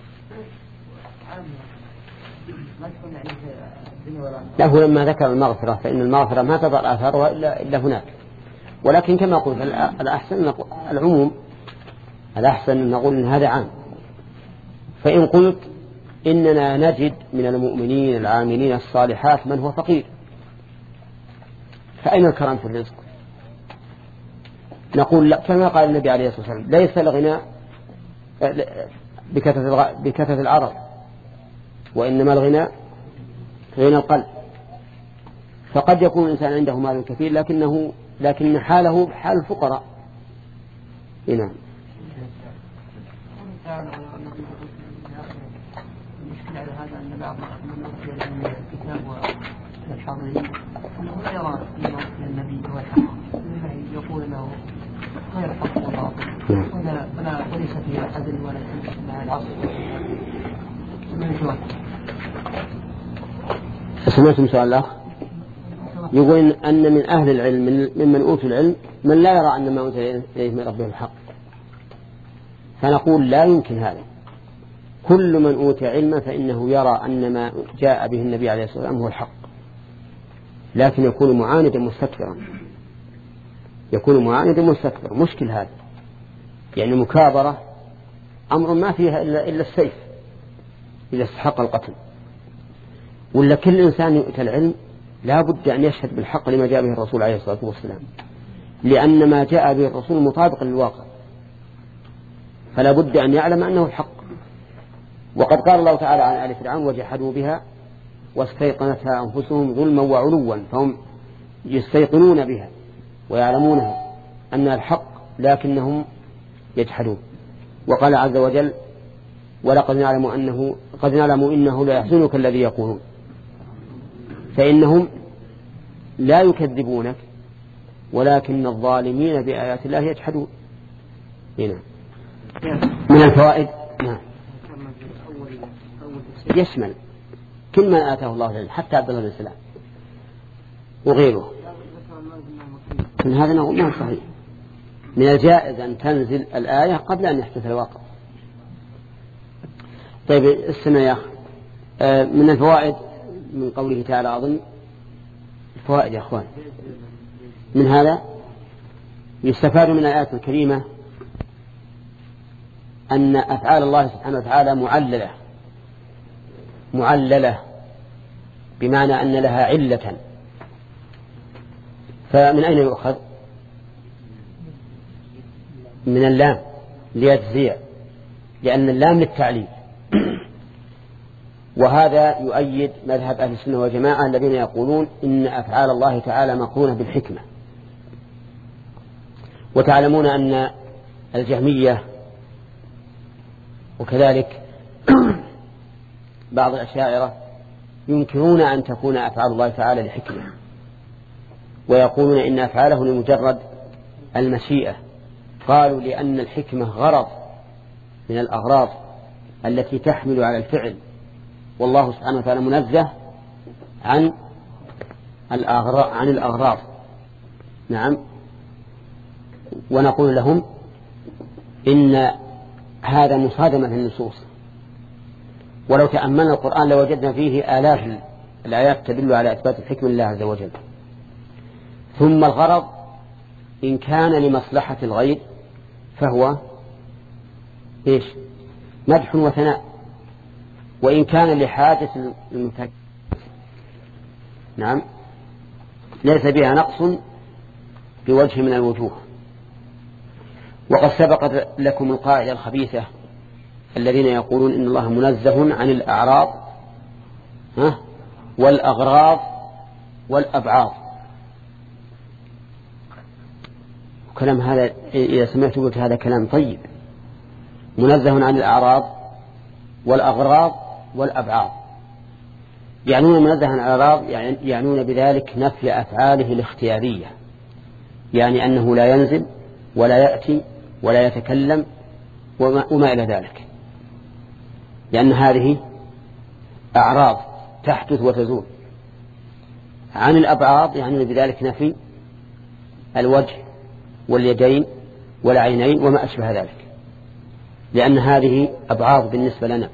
له لما ذكر المغفرة فإن المغفرة ما تضع آثارها إلا, إلا هناك، ولكن كما قلت الأحسن العموم، الأحسن نقول إن هذا عام. فإن قلت إننا نجد من المؤمنين العاملين الصالحات من هو فقير، فأين الكرم في الرزق؟ نقول لا، كما قال النبي عليه الصلاة والسلام ليس الغنى بكثرة العرض، وإنما الغنى غنى القلب. فقد يكون الإنسان عنده مال كثير لكنه لكن حاله حال الفقراء. نعم. المشكلة على هذا أن بعض من أوتي الكتاب والحاضرين لا يرى فيما أوتي النبي هو الحق، يقول له غير حق وباطل ولا ولا وليس فيه عدل ولا مع العصر. سمعتم سؤال الأخ يقول أن من أهل العلم ممن أوتوا العلم من لا يرى أن ما أوتي إليه من ربه الحق، فنقول لا يمكن هذا. كل من أوتي علما فإنه يرى أن ما جاء به النبي عليه الصلاة والسلام هو الحق، لكن يكون معاندا مستكبرا، يكون معاندا مستكبرا. مشكل هذا، يعني مكابرة أمر ما فيها إلا, إلا السيف إذا استحق القتل. ولا كل إنسان يؤتى العلم لا بد أن يشهد بالحق لما جاء به الرسول عليه الصلاة والسلام، لأن ما جاء به الرسول مطابق للواقع، فلا بد أن يعلم أنه الحق. وقد قال الله تعالى عن آل فرعون وجحدوا بها واستيقنتها أنفسهم ظلما وعلوا، فهم يستيقنون بها ويعلمونها أنها الحق لكنهم يجحدون. وقال عز وجل ولقد نعلم أنه قد نعلم إنه لا يحزنك الذي يقولون، فإنهم لا يكذبونك ولكن الظالمين بآيات الله يجحدون. هنا من الفوائد نعم يشمل كل ما آتاه الله العلم حتى عبد الله بن سلام وغيره. من هذا نقول ما صحيح، من الجائز أن تنزل الآية قبل أن يحدث الواقع. طيب السنة يا أخي من الفوائد من قوله تعالى أظن الفوائد يا أخوان من هذا يستفاد من الآيات الكريمة أن أفعال الله سبحانه وتعالى معللة معللة بمعنى أن لها علة. فمن أين يؤخذ؟ من اللام ليجزية، لأن اللام للتعليل. وهذا يؤيد مذهب أهل السنة والجماعة الذين يقولون إن أفعال الله تعالى مقرونة بالحكمة. وتعلمون أن الجهمية وكذلك بعض الأشاعرة ينكرون أن تكون أفعال الله تعالى لحكمة، ويقولون إن أفعاله لمجرد المشيئة. قالوا لأن الحكمة غرض من الأغراض التي تحمل على الفعل، والله سبحانه وتعالى منزه عن الأغراض, عن الأغراض. نعم. ونقول لهم إن هذا مصادمة للنصوص، ولو تأملنا القرآن لوجدنا فيه آلاف الآيات تدل على إثبات الحكمة لله عز وجل. ثم الغرض إن كان لمصلحة الغير فهو إيش؟ مدح وثناء، وإن كان لحاجة المتكلم نعم ليس بها نقص بوجه من الوجوه. وقد سبقت لكم القاعدة الخبيثة الذين يقولون إن الله منزه عن الأعراض ها والأغراض والأبعاض. كلام هذا إذا سمعت قلت هذا كلام طيب. منزه عن الأعراض والأغراض والأبعاد. يعنون منزها عن الأغراض يعنون بذلك نفي أفعاله الاختيارية، يعني أنه لا ينزل ولا يأتي ولا يتكلم وما, وما إلى ذلك، لأن هذه أعراض تحدث وتزول. عن الأبعاد يعني بذلك نفي الوجه واليدين والعينين وما أشبه ذلك، لأن هذه أبعاد بالنسبة لنا.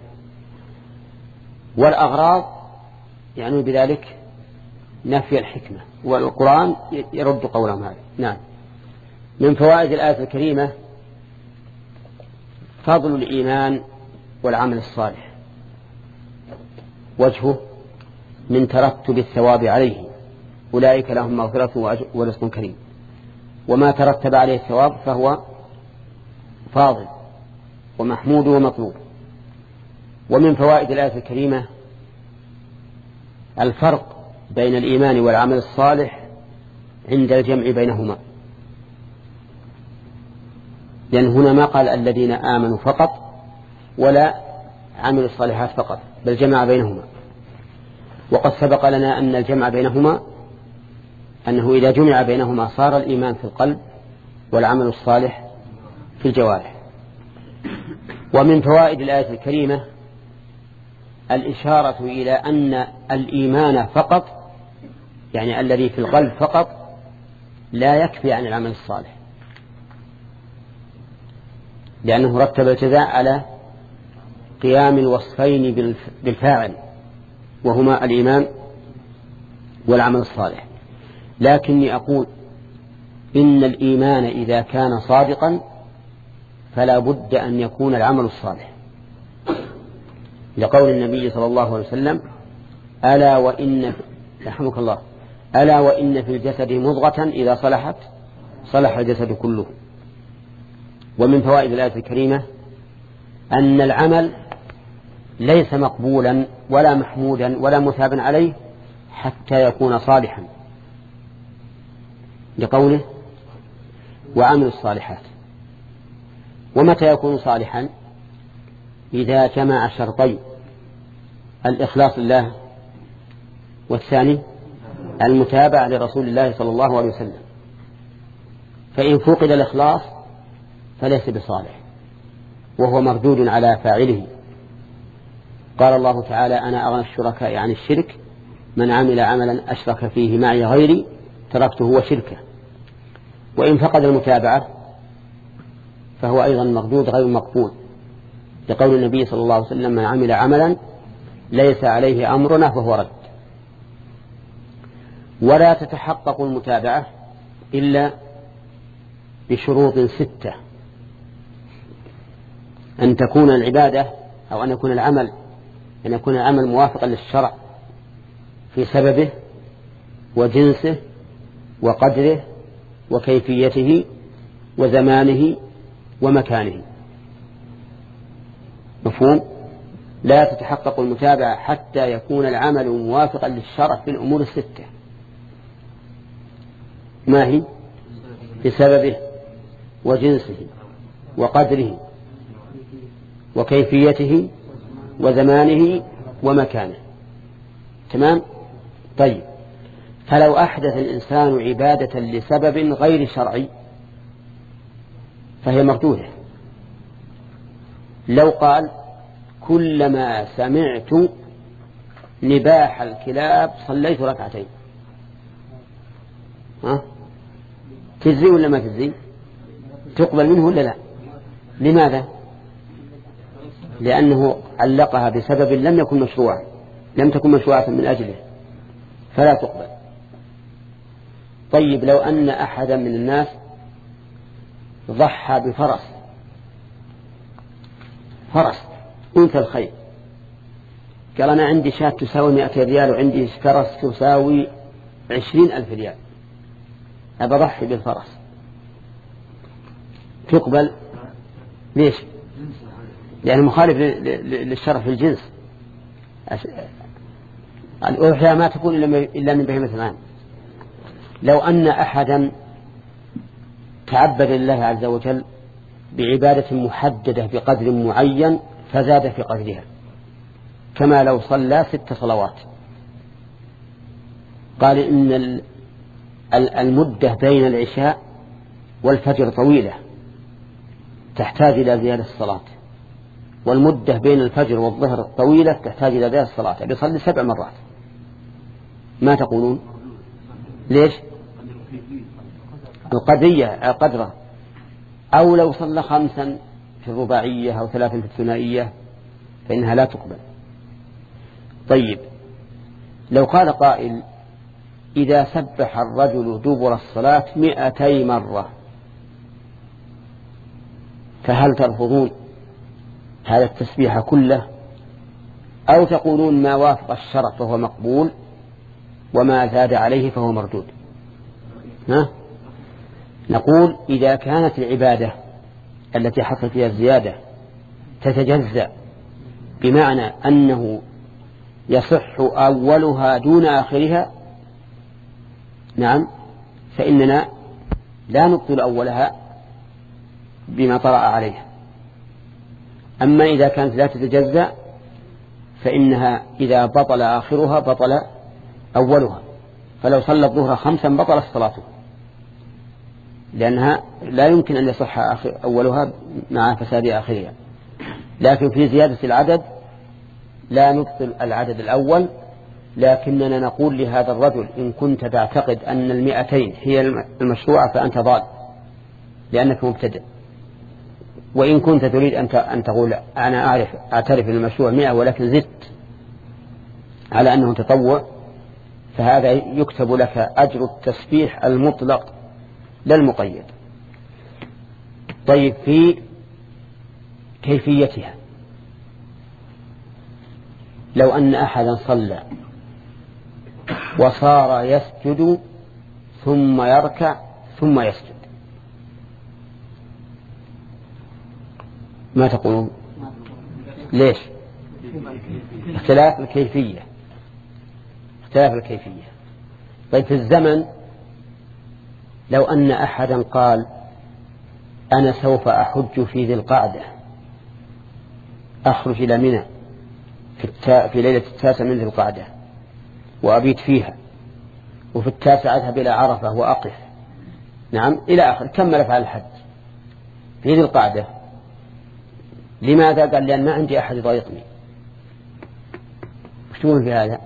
والأغراض يعني بذلك نفي الحكمة، والقرآن يرد قولهم هذا. نعم. من فوائد الآية الكريمة فضل الإيمان والعمل الصالح، وجهه من ترتب الثواب عليه، أولئك لهم مغفرة ورزق كريم، وما ترتب عليه الثواب فهو فاضل ومحمود ومطلوب. ومن فوائد الآية الكريمة الفرق بين الإيمان والعمل الصالح عند الجمع بينهما، لأن هنا ما قال الذين آمنوا فقط ولا عملوا الصالحات فقط، بل جمع بينهما. وقد سبق لنا أن الجمع بينهما أنه إذا جمع بينهما صار الإيمان في القلب والعمل الصالح في الجوارح. ومن فوائد الآية الكريمة الإشارة إلى أن الإيمان فقط، يعني الذي في القلب فقط، لا يكفي عن العمل الصالح، لأنه رتب الجزاء على قيام الوصفين بالفاعل وهما الإيمان والعمل الصالح. لكني أقول إن الإيمان إذا كان صادقا فلا بد أن يكون العمل الصالح، لقول النبي صلى الله عليه وسلم ألا وإن رحمك الله ألا وإن في الجسد مضغة إذا صلحت صلح الجسد كله. ومن فوائد الآية الكريمة أن العمل ليس مقبولا ولا محمودا ولا مثابا عليه حتى يكون صالحا، لقوله وعمل الصالحات. ومتى يكون صالحا؟ إذا جمع شرطين: الإخلاص لله، والثاني المتابعة لرسول الله صلى الله عليه وسلم. فإن فقد الإخلاص فليس بصالح وهو مردود على فاعله. قال الله تعالى أنا أغنى الشركاء عن الشرك من عمل عملا أشرك فيه معي غيري تركته وشركه. وإن فقد المتابعة فهو أيضا مردود غير مقبول، لقول النبي صلى الله عليه وسلم من عمل عملا ليس عليه أمرنا فهو رد. ولا تتحقق المتابعة إلا بشروط ستة: أن تكون العبادة أو أن يكون العمل أن يكون العمل موافقا للشرع في سببه وجنسه وقدره وكيفيته وزمانه ومكانه. مفهوم؟ لا تتحقق المتابعة حتى يكون العمل موافقا للشرع في الأمور الستة. ما هي؟ بسببه وجنسه وقدره وكيفيته وزمانه ومكانه. تمام؟ طيب، فلو أحدث الإنسان عبادة لسبب غير شرعي فهي مردودة. لو قال كلما سمعت نباح الكلاب صليت ركعتين، ها؟ تجزي ولا ما تجزي؟ تقبل منه ولا لا؟ لماذا؟ لأنه علقها بسبب لم يكن مشروعا، لم تكن مشروعة من أجله، فلا تقبل. طيب، لو أن أحدا من الناس ضحى بفرس فرس أنثى الخير، قال أنا عندي شاة تساوي مئة ريال وعندي فرس تساوي عشرين ألف ريال، أبى أضحي بالفرس، تقبل؟ ليش؟ لأنه مخالف للشرع في الجنس. الأضحية ما تكون إلا من بهيمة الأنعام. لو أن أحدا تعبد لله عز وجل بعبادة محددة بقدر معين فزاد في قدرها كما لو صلى ست صلوات. قال إن المدة بين العشاء والفجر طويلة تحتاج إلى زيادة الصلاة، والمدة بين الفجر والظهر طويلة تحتاج إلى زيادة الصلاة. بيصلي سبع مرات، ما تقولون؟ ليش؟ القدرية قدره. أو لو صلى خمسا في الرباعية أو ثلاثا في الثنائية فإنها لا تقبل. طيب، لو قال قائل إذا سبح الرجل دبر الصلاة مئتي مرة فهل ترفضون هذا التسبيح كله، أو تقولون ما وافق الشرع فهو مقبول وما زاد عليه فهو مردود؟ ها؟ نقول إذا كانت العبادة التي حصل فيها الزيادة تتجزأ بمعنى أنه يصح أولها دون آخرها، نعم، فإننا لا نبطل أولها بما طرأ عليها. أما إذا كانت لا تتجزأ فإنها إذا بطل آخرها بطل أولها. فلو صلى الظهر خمسا بطلت صلاته، لأنها لا يمكن أن يصح أولها مع فساد آخرها. لكن في زيادة العدد لا نبطل العدد الأول، لكننا نقول لهذا الرجل إن كنت تعتقد أن المئتين هي المشروعة فأنت ضال لأنك مبتدئ، وإن كنت تريد أن تقول أنا أعرف أعترف أن المشروع مئة ولكن زدت على أنه تطوع، فهذا يكتب لك أجر التسبيح المطلق لا المقيد. طيب، في كيفيتها، لو أن أحدا صلى وصار يسجد ثم يركع ثم يسجد، ما تقولون؟ ليش؟ اختلاف الكيفية اختلاف الكيفية. طيب، في الزمن لو أن أحدا قال أنا سوف أحج في ذي القعدة، أخرج إلى منى في, التا... في ليلة التاسع من ذي القعدة وأبيت فيها، وفي التاسع أذهب إلى عرفة وأقف، نعم، إلى آخر، كمل فعل الحج في ذي القعدة. لماذا؟ قال لأن ما عندي أحد يضايقني. وش تقول في هذا؟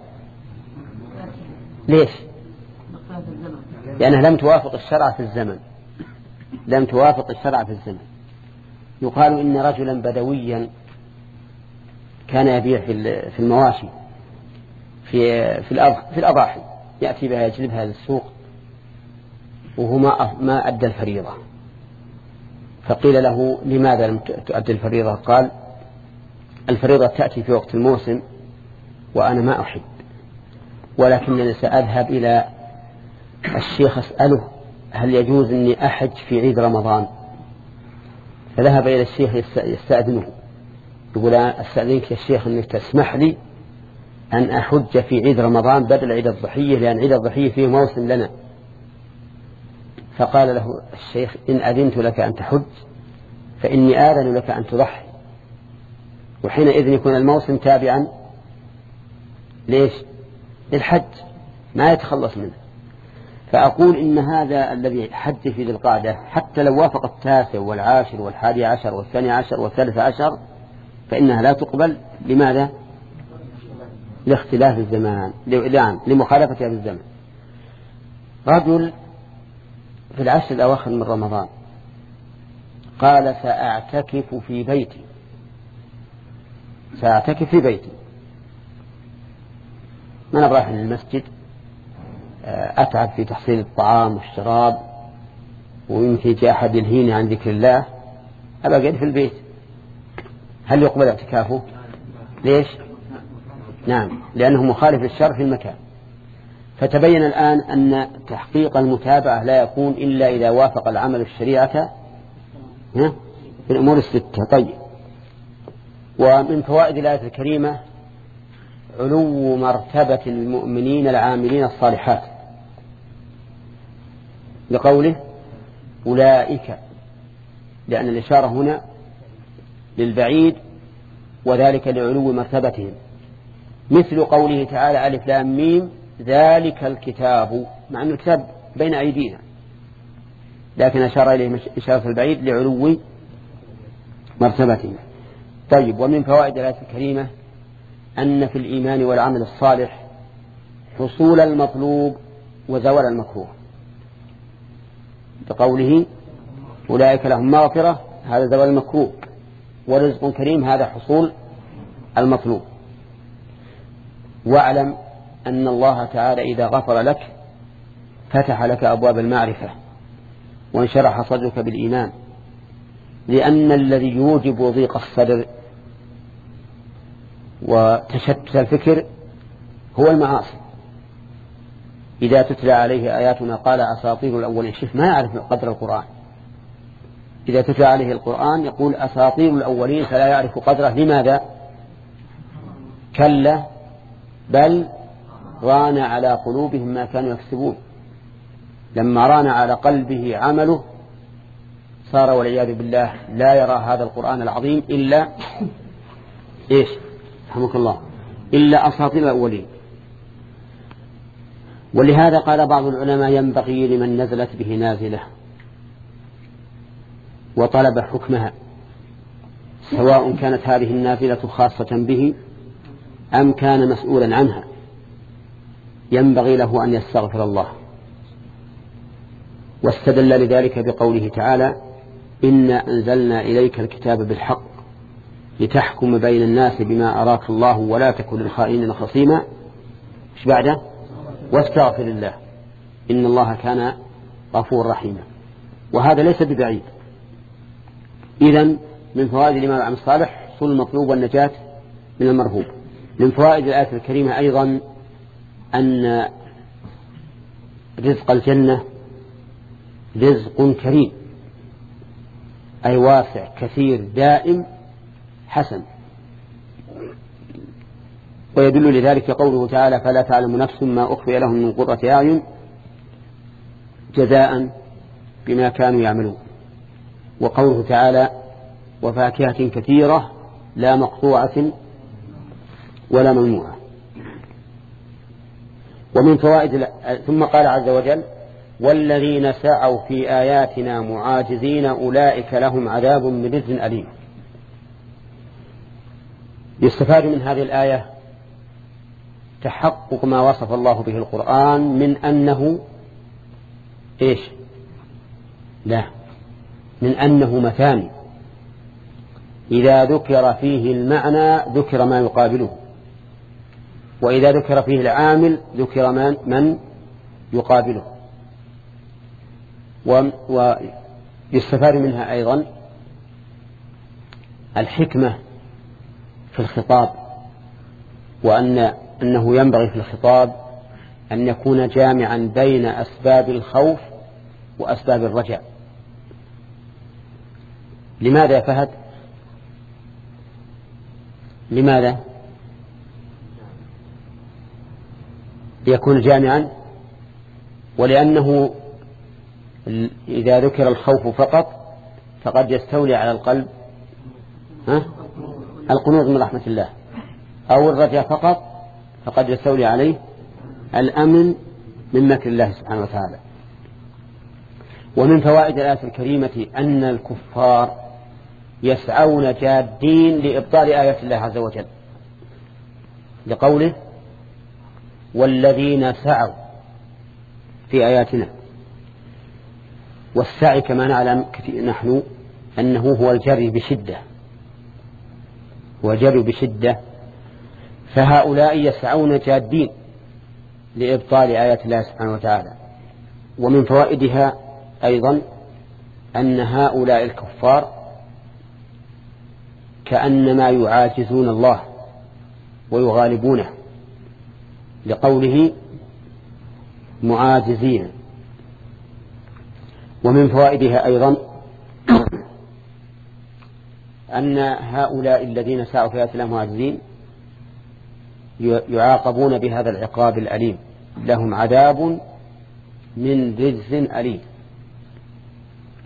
ليش؟ لأنها لم توافق الشرع في الزمن لم توافق الشرع في الزمن. يقال إن رجلا بدويا كان يبيع في المواشي في في الأضاحي، يأتي بها يجلبها للسوق وهو ما أدى الفريضة. فقيل له لماذا لم تؤدي الفريضة؟ قال الفريضة تأتي في وقت الموسم وأنا ما أحب، ولكنني سأذهب إلى الشيخ أسأله هل يجوز أني أحج في عيد رمضان. فذهب إلى الشيخ يستأذنه، يقول أستأذنك يا الشيخ أنك تسمح لي أن أحج في عيد رمضان بدل عيد الضحية، لأن عيد الضحية فيه موسم لنا. فقال له الشيخ إن أذنت لك أن تحج فإني آذن لك أن تضحي، وحينئذ يكون الموسم تابعا ليش؟ للحج، ما يتخلص منه. فأقول إن هذا الذي حج في ذي القعدة حتى لو وافق التاسع والعاشر والحادي عشر والثاني عشر والثالث عشر فإنها لا تقبل. لماذا؟ لاختلاف الزمان، لمخالفتها في الزمن. رجل في العشر الأواخر من رمضان قال سأعتكف في بيتي سأعتكف في بيتي ما أنا رايح للمسجد، أتعب في تحصيل الطعام والشراب ويمكن جاء أحد يلهيني عن ذكر الله، أبقى قاعد في البيت. هل يقبل اعتكافه؟ ليش؟ نعم، لأنه مخالف للشرع في المكان. فتبين الآن أن تحقيق المتابعة لا يكون إلا إذا وافق العمل الشريعة في الأمور الستة. طيب، ومن فوائد الآية الكريمة علو مرتبة المؤمنين العاملين الصالحات، لقوله أولئك، لأن الإشارة هنا للبعيد وذلك لعلو مرتبتهم. مثل قوله تعالى ألف لام ميم ذلك الكتاب، مع أن الكتاب بين أيدينا لكن أشار إليه إشارة البعيد لعلو مرتبته. طيب، ومن فوائد الآية الكريمة أن في الإيمان والعمل الصالح حصول المطلوب وزوال المكروه، بقوله أولئك لهم مغفرة، هذا زوال المكروه، ورزق كريم، هذا حصول المطلوب. واعلم أن الله تعالى إذا غفر لك فتح لك أبواب المعرفة وانشرح صدرك بالإيمان، لأن الذي يوجب ضيق الصدر وتشتت الفكر هو المعاصي. إذا تتلى عليه آياتنا قال أساطير الأولين، شوف ما يعرف قدر القرآن، إذا تتلى عليه القرآن يقول أساطير الأولين فلا يعرف قدره. لماذا؟ كلا بل ران على قلوبهم ما كانوا يكسبون. لما ران على قلبه عمله صار والعياذ بالله لا يرى هذا القرآن العظيم إلا إيش رحمك الله إلا أساطير الأولين. ولهذا قال بعض العلماء ينبغي لمن نزلت به نازلة وطلب حكمها، سواء كانت هذه النازلة خاصة به أم كان مسؤولا عنها، ينبغي له أن يستغفر الله. واستدل لذلك بقوله تعالى إنا أنزلنا إليك الكتاب بالحق لتحكم بين الناس بما أراك الله ولا تكن للخائنين خصيما. ايش بعده؟ واستغفر الله إن الله كان غفورا رحيما. وهذا ليس ببعيد. إذن من فوائد الإيمان والعمل الصالح حصول المطلوب والنجاة من المرهوب. من فوائد الآية الكريمة أيضا أن رزق الجنة رزق كريم، أي واسع كثير دائم حسن. ويدل لذلك قوله تعالى فلا تعلم نفس ما أخفي لهم من قرة أعين جزاء بما كانوا يعملون. وقوله تعالى وفاكهة كثيرة لا مقطوعة ولا ممنوعة. ومن فوائد ثم قال عز وجل والذين سعوا في آياتنا معاجزين أولئك لهم عذاب من رجز أليم. يستفاد من هذه الآية تحقق ما وصف الله به القرآن من أنه إيش لا من أنه مثاني، إذا ذكر فيه المعنى ذكر ما يقابله، وإذا ذكر فيه العامل ذكر من, من يقابله. ويستفاد منها أيضا الحكمة في الخطاب، وأن أنه ينبغي في الخطاب أن يكون جامعا بين أسباب الخوف وأسباب الرجاء. لماذا يا فهد؟ لماذا يكون جامعا؟ ولأنه إذا ذكر الخوف فقط فقد يستولي على القلب ها؟ القنوط من رحمة الله، أو الرجاء فقط فقد يستولي عليه الأمن من مكر الله سبحانه وتعالى. ومن فوائد الآية الكريمة أن الكفار يسعون جادين لإبطال آيات الله عز وجل، لقوله والذين سعوا في آياتنا. والسعي كما نعلم نحن أنه هو الجري بشدة، هو الجري بشدة. فهؤلاء يسعون جادين لإبطال آيات الله سبحانه وتعالى. ومن فوائدها أيضا أن هؤلاء الكفار كأنما يعاجزون الله ويغالبونه، لقوله معاجزين. ومن فوائدها أيضا أن هؤلاء الذين سعوا في آيات الله معاجزين يعاقبون بهذا العقاب الأليم، لهم عذاب من رجز أليم.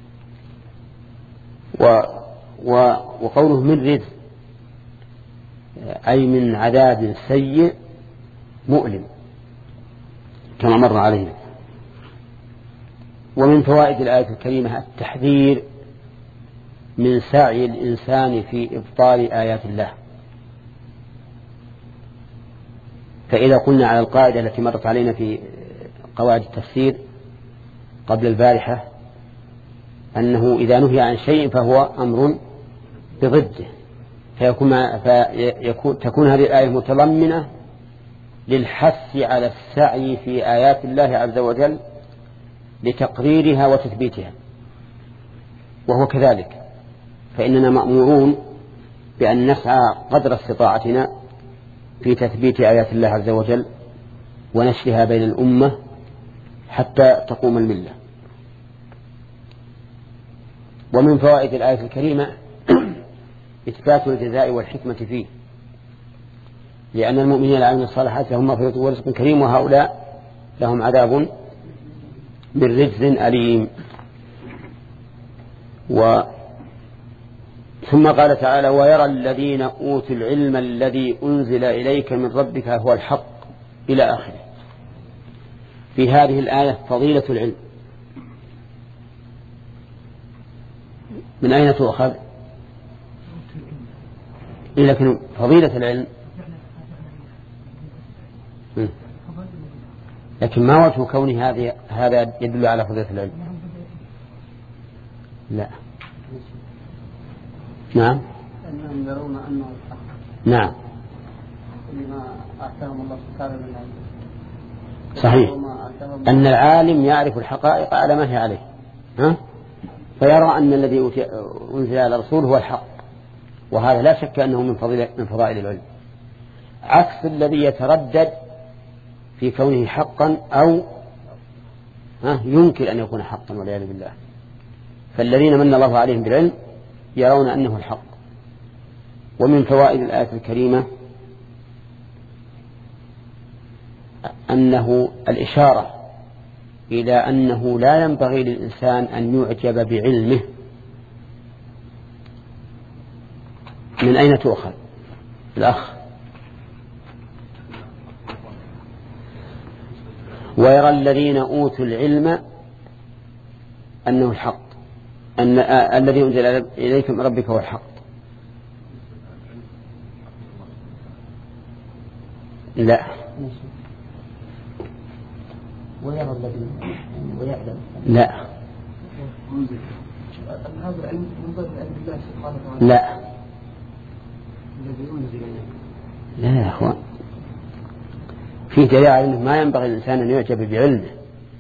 و و وقوله من رجز أي من عذاب سيء مؤلم كما مر علينا. ومن فوائد الآية الكريمة التحذير من سعي الإنسان في إبطال آيات الله. فإذا قلنا على القاعدة التي مرت علينا في قواعد التفسير قبل البارحة أنه إذا نهي عن شيء فهو أمر بضده، فيكون, فيكون تكون هذه الآية متضمنة للحث على السعي في آيات الله عز وجل لتقريرها وتثبيتها، وهو كذلك، فإننا مأمورون بأن نسعى قدر استطاعتنا في تثبيت آيات الله عز وجل ونشرها بين الأمة حتى تقوم الملة. ومن فوائد الآية الكريمة إثبات الجزاء والحكمة فيه، لأن المؤمنين العاملين الصالحات لهم مغفرة ورزق كريم، وهؤلاء لهم عذاب من رجز أليم. و ثم قال تعالى: ويرى الذين أوتوا العلم الذي أنزل إليك من ربك هو الحق، إلى آخره. في هذه الآية فضيلة العلم. من أين تؤخذ؟ لكن فضيلة العلم، لكن ما وجه كونه هذه هذا يدل على فضيلة العلم؟ لا. نعم. أنهم يرون أنه الحق. نعم. لما أعطاهم الله سبحانه من العلم. صحيح. أن العالم يعرف الحقائق على ما هي عليه، ها؟ فيرى أن الذي أنزل على الرسول هو الحق، وهذا لا شك أنه من فضيلة من فضائل العلم، عكس الذي يتردد في كونه حقا أو ها ينكر أن يكون حقا والعياذ بالله. فالذين من الله عليهم بالعلم يرون أنه الحق. ومن فوائد الآية الكريمة أنه الإشارة إلى أنه لا ينبغي للإنسان أن يعجب بعلمه. من أين تؤخذ الأخ؟ ويرى الذين أوتوا العلم أنه الحق، أن آه الذي أنزل إليك من ربك هو الحق. لا. ويرى الذين ويعلم. لا. هذا العلم من ضمن علم الله سبحانه وتعالى. لا. الذي أنزل لا يا أخوان، في دليل على أنه ما ينبغي الإنسان أن يعجب بعلمه،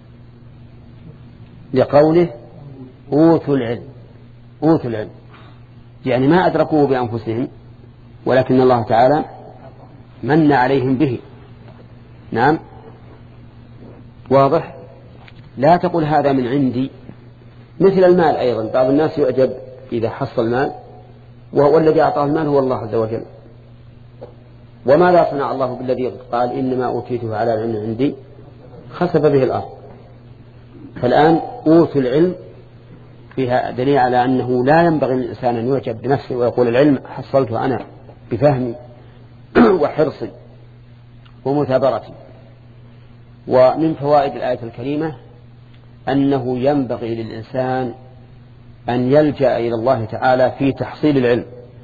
لقوله أوتوا العلم. أوتوا العلم يعني ما أدركوه بأنفسهم، ولكن الله تعالى من عليهم به. نعم، واضح. لا تقل هذا من عندي، مثل المال أيضا، بعض الناس يعجب إذا حصل المال، وهو الذي أعطاه المال هو الله عز وجل. وماذا صنع الله بالذي قال إنما أوتيته على علم عندي خسف به الأرض؟ فالآن أوتوا العلم فيها دليل على أنه لا ينبغي للإنسان أن يعجب بنفسه ويقول العلم حصلته أنا بفهمي وحرصي ومثابرتي. ومن فوائد الآية الكريمة أنه ينبغي للإنسان أن يلجأ إلى الله تعالى في تحصيل العلم،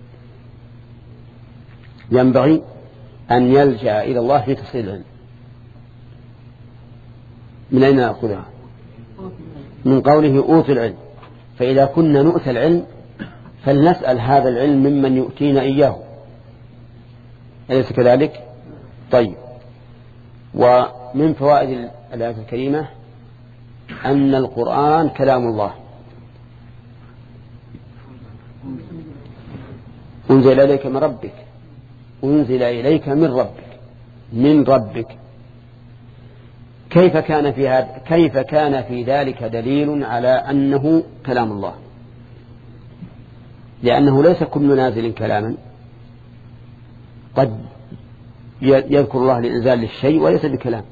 ينبغي أن يلجأ إلى الله في تحصيل العلم. من أين نأخذها؟ من قوله أوتوا العلم. فإذا كنا نؤتى العلم فلنسأل هذا العلم ممن يؤتينا إياه، أليس كذلك؟ طيب. ومن فوائد الآية الكريمة أن القرآن كلام الله، أنزل إليك من ربك، أنزل إليك من ربك، من ربك. كيف كان في هذا كيف كان في ذلك دليل على أنه كلام الله؟ لأنه ليس كل نازل كلاما، قد يذكر الله الإنزال للشيء وليس بكلام.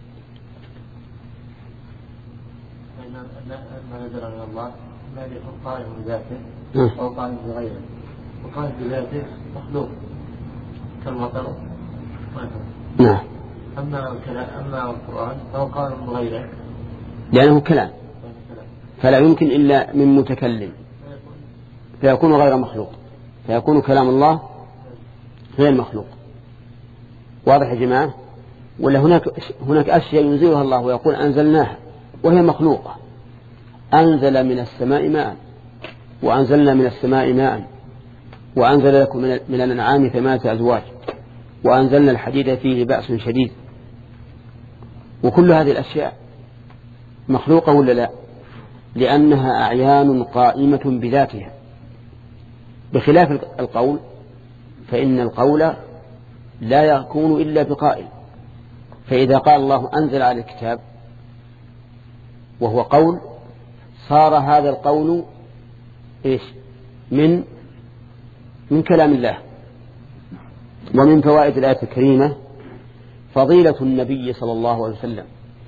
ما نزل من الله ما يكون قائم بذاته أو قائم بغيره، وقائم بذاته مخلوق. كالمطر. نعم. أما الكلام أما القرآن فهو قال غيره لأنه كلام فلا يمكن إلا من متكلم فيكون غير مخلوق فيكون كلام الله غير مخلوق. واضح يا جماعة؟ ولا هناك هناك أشياء ينزلها الله ويقول أنزلناها وهي مخلوقة. أنزل من السماء ماء وأنزلنا من السماء ماء وأنزل لكم من الأنعام ثمانية أزواج وأنزلنا الحديد فيه بأس شديد. وكل هذه الأشياء مخلوقة ولا لا؟ لأنها أعيان قائمة بذاتها، بخلاف القول فإن القول لا يكون إلا بقائل. فإذا قال الله أنزل على الكتاب وهو قول صار هذا القول إيش؟ من من كلام الله. ومن فوائد الآية الكريمة فضيلة النبي صلى الله عليه وسلم.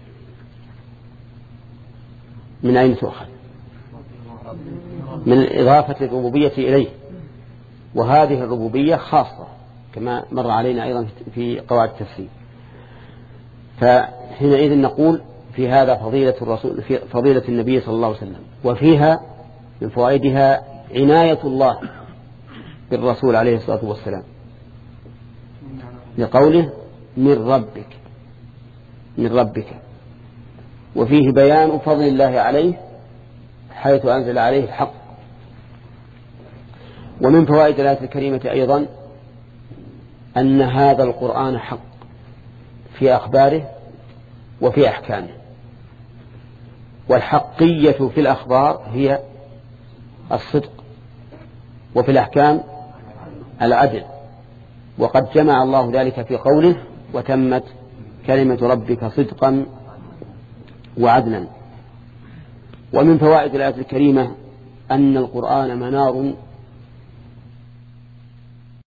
من أين تؤخذ؟ من إضافة الربوبية إليه، وهذه الربوبية خاصة كما مر علينا أيضا في قواعد التفسير. فحينئذ نقول في هذا فضيلة الرسول في فضيلة النبي صلى الله عليه وسلم. وفيها من فوائدها عناية الله بالرسول عليه الصلاة والسلام لقوله من ربك من ربك. وفيه بيان فضل الله عليه حيث أنزل عليه الحق. ومن فوائد الآية الكريمة أيضا أن هذا القرآن حق في أخباره وفي أحكامه. والحقية في الأخبار هي الصدق، وفي الأحكام العدل. وقد جمع الله ذلك في قوله وتمت كلمة ربك صدقا وعدلا. ومن فوائد الآية الكريمة أن القرآن منار